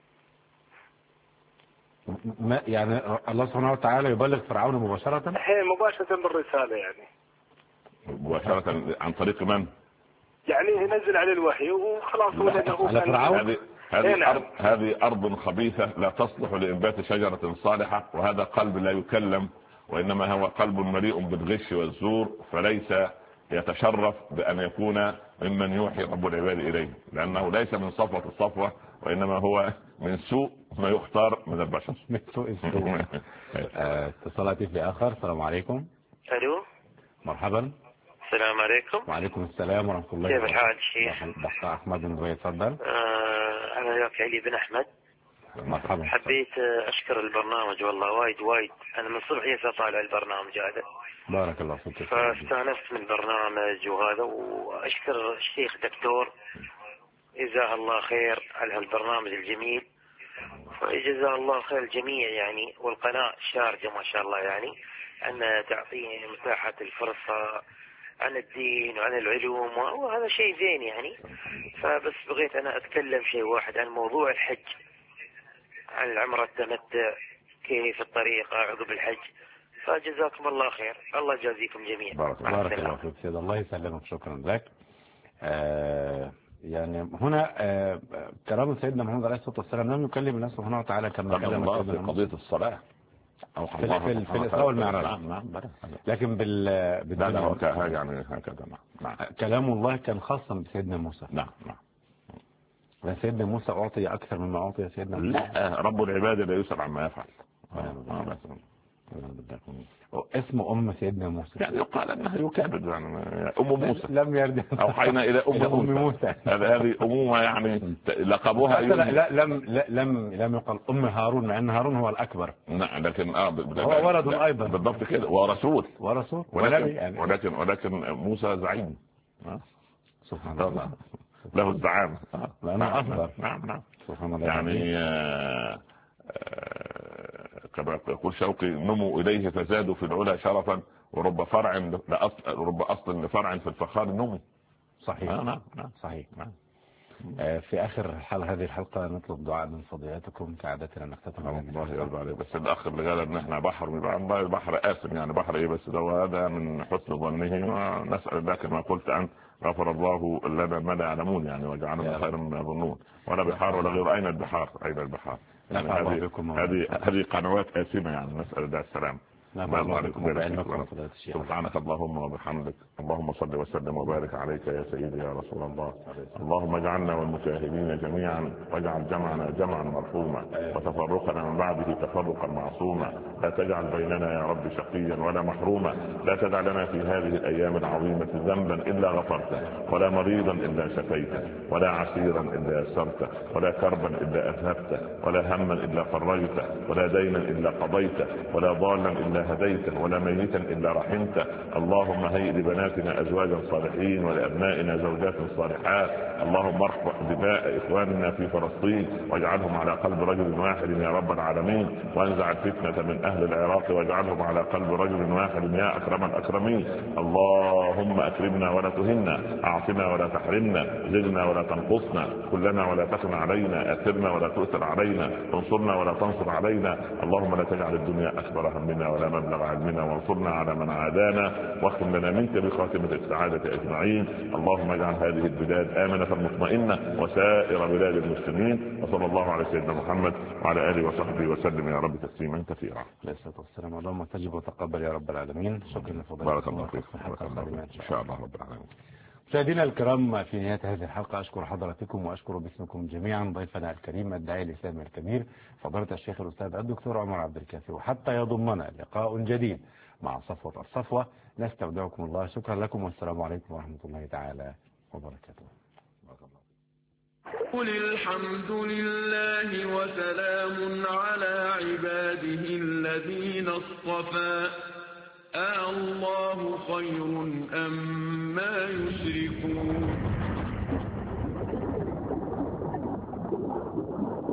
ما يعني الله سبحانه وتعالى يبلغ فرعون مباشرة؟ مباشرة بالرسالة يعني. مباشرة عن طريق من؟ يعني ينزل عليه الوحي وخلاص هو على فرعون. هذه أرض خبيثة لا تصلح لإنبات شجرة صالحة، وهذا قلب لا يكلم، وإنما هو قلب مليء بالغش والزور، فليس يتشرف بأن يكون ممن يوحي رب العباد إليه، لأنه ليس من صفوة الصفوة، وإنما هو من سوء ما يختار من البشر. من سوء السوء. اتصالاتي في آخر. السلام عليكم. ألو. مرحبا. السلام عليكم. وعليكم السلام ورحمة الله. كيف الحال الشيخ؟ دكتور أحمد بن زويد تفضل. أنا وياك علي بن أحمد. مرحبا. حبيت أشكر البرنامج والله وايد. أنا من صبح أطالع البرنامج هذا. بارك الله فيك. فاستانست من البرنامج وهذا، وأشكر الشيخ دكتور جزاه الله خير على هالبرنامج الجميل، فجزاه الله خير الجميع يعني، والقناة شارجة ما شاء الله يعني أن تعطيه مساحة الفرصة عن الدين وعن العلوم، وهذا شيء زين يعني. فبس بغيت أنا أتكلم شيء واحد عن موضوع الحج، عن العمرة التمتع، كيف الطريقة عقب الحج. فجزاكم الله خير، الله يجازيكم جميعا. بارك الله فيك سيد. الله يسلمك. شكرا لك. يعني هنا كرامة سيدنا محمد عليه الصلاة والسلام لم يكلم الله سبحانه وتعالى كما كلم الله في قضية الصلاة في الإسراء والمعراج. لكن يعني هكذا. كلام الله كان خاصا بسيدنا موسى. نعم. سيدنا موسى أعطي أكثر مما أعطي سيدنا موسى. لا، رب العباد لا يسأل عما يفعل. اسم أم سيدنا موسى يعني يقال أنها يكابد يعني أم موسى. لم يرد أوحينا إلى أم موسى. هذه أمومة يعني لقبوها. لا لم يقل أم هارون، مع أن هارون هو الأكبر. نعم لكن هو ولد أيضا بالضبط كده، ورسول ولكن موسى زعيم. سبحان الله، له الزعامة لأنه أفضل. نعم سبحان الله. يعني كما يقول شوقي: نموا إليه فزادوا في العلا شرفا، ورب أصل لفرع في الفخار نمو. صحيح. نعم صحيح. في آخر هذه الحلقة نطلب دعاء من فضيلتكم كعادتنا نختتم. الله يرضى عليه. بس الأخ اللي قال إن إحنا بحر، يبقى البحر آسم يعني بحر إيه؟ بس ده هذا من حسن ظنه. نسأل الله كما قلت أن غفر الله لنا ما لا يعلمون يعني، وجعلنا خيرا مما يظنون. ولا بحار ولا غير. أين البحار؟ يعني هذه قنوات آسمة يعني، نسأل الله السلام. سبحانك اللهم وبحمدك، اللهم صل وسلم وبارك عليك يا سيدي يا رسول الله. اللهم اجعلنا والمشاهدين جميعا، واجعل جمعنا جمعا مرحوما، وتفرقنا من بعده تفرقا معصوما. لا تجعل بيننا يا رب شقيا ولا محروما. لا تدع لنا في هذه الايام العظيمه ذنبا الا غفرته، ولا مريضا الا شفيته، ولا عسيرا الا يسرته، ولا كربا الا اذهبته، ولا هما الا فرجته، ولا دينا الا قضيته، ولا ضالا الا هديته، ولا ميتا الا رحمته. اللهم هيئ لبناتنا ازواجا صالحين، ولابنائنا زوجات صالحات. اللهم ارفع دماء اخواننا في فلسطين، واجعلهم على قلب رجل واحد يا رب العالمين، وانزع الفتنه من اهل العراق، واجعلهم على قلب رجل واحد يا اكرم الاكرمين. اللهم اكرمنا ولا تهنا، اعطنا ولا تحرمنا، زدنا ولا تنقصنا، كلنا ولا تخن علينا، اثرنا ولا تؤثر علينا، انصرنا ولا تنصر علينا. اللهم لا تجعل الدنيا اكبر همنا ولا مبلغ علمنا، وانصرنا على من عادانا، واختم لنا منك بخاتمه السعاده اجمعين. اللهم اجعل هذه البلاد امنه مطمئنه، وسائر بلاد المسلمين. وصلى الله على سيدنا محمد وعلى اله وصحبه وسلم يا رب تسليما كثيرا. عليه الصلاه والسلام. اللهم استجب وتقبل يا رب العالمين. شكرا لفضيلتك. بارك الله فيك. ان شاء الله رب العالمين. مشاهدينا الكرام، في نهاية هذه الحلقة أشكر حضراتكم وأشكر باسمكم جميعا ضيفنا الكريم الداعي الإسلامي الكبير فضيلة الشيخ الأستاذ الدكتور عمر عبد الكافي. وحتى يضمنا لقاء جديد مع صفوة الصفوة، نستودعكم الله. شكرا لكم والسلام عليكم ورحمة الله تعالى وبركاته. قل الحمد لله وسلام على عباده الذين اصطفى، الله خير أما يشركون.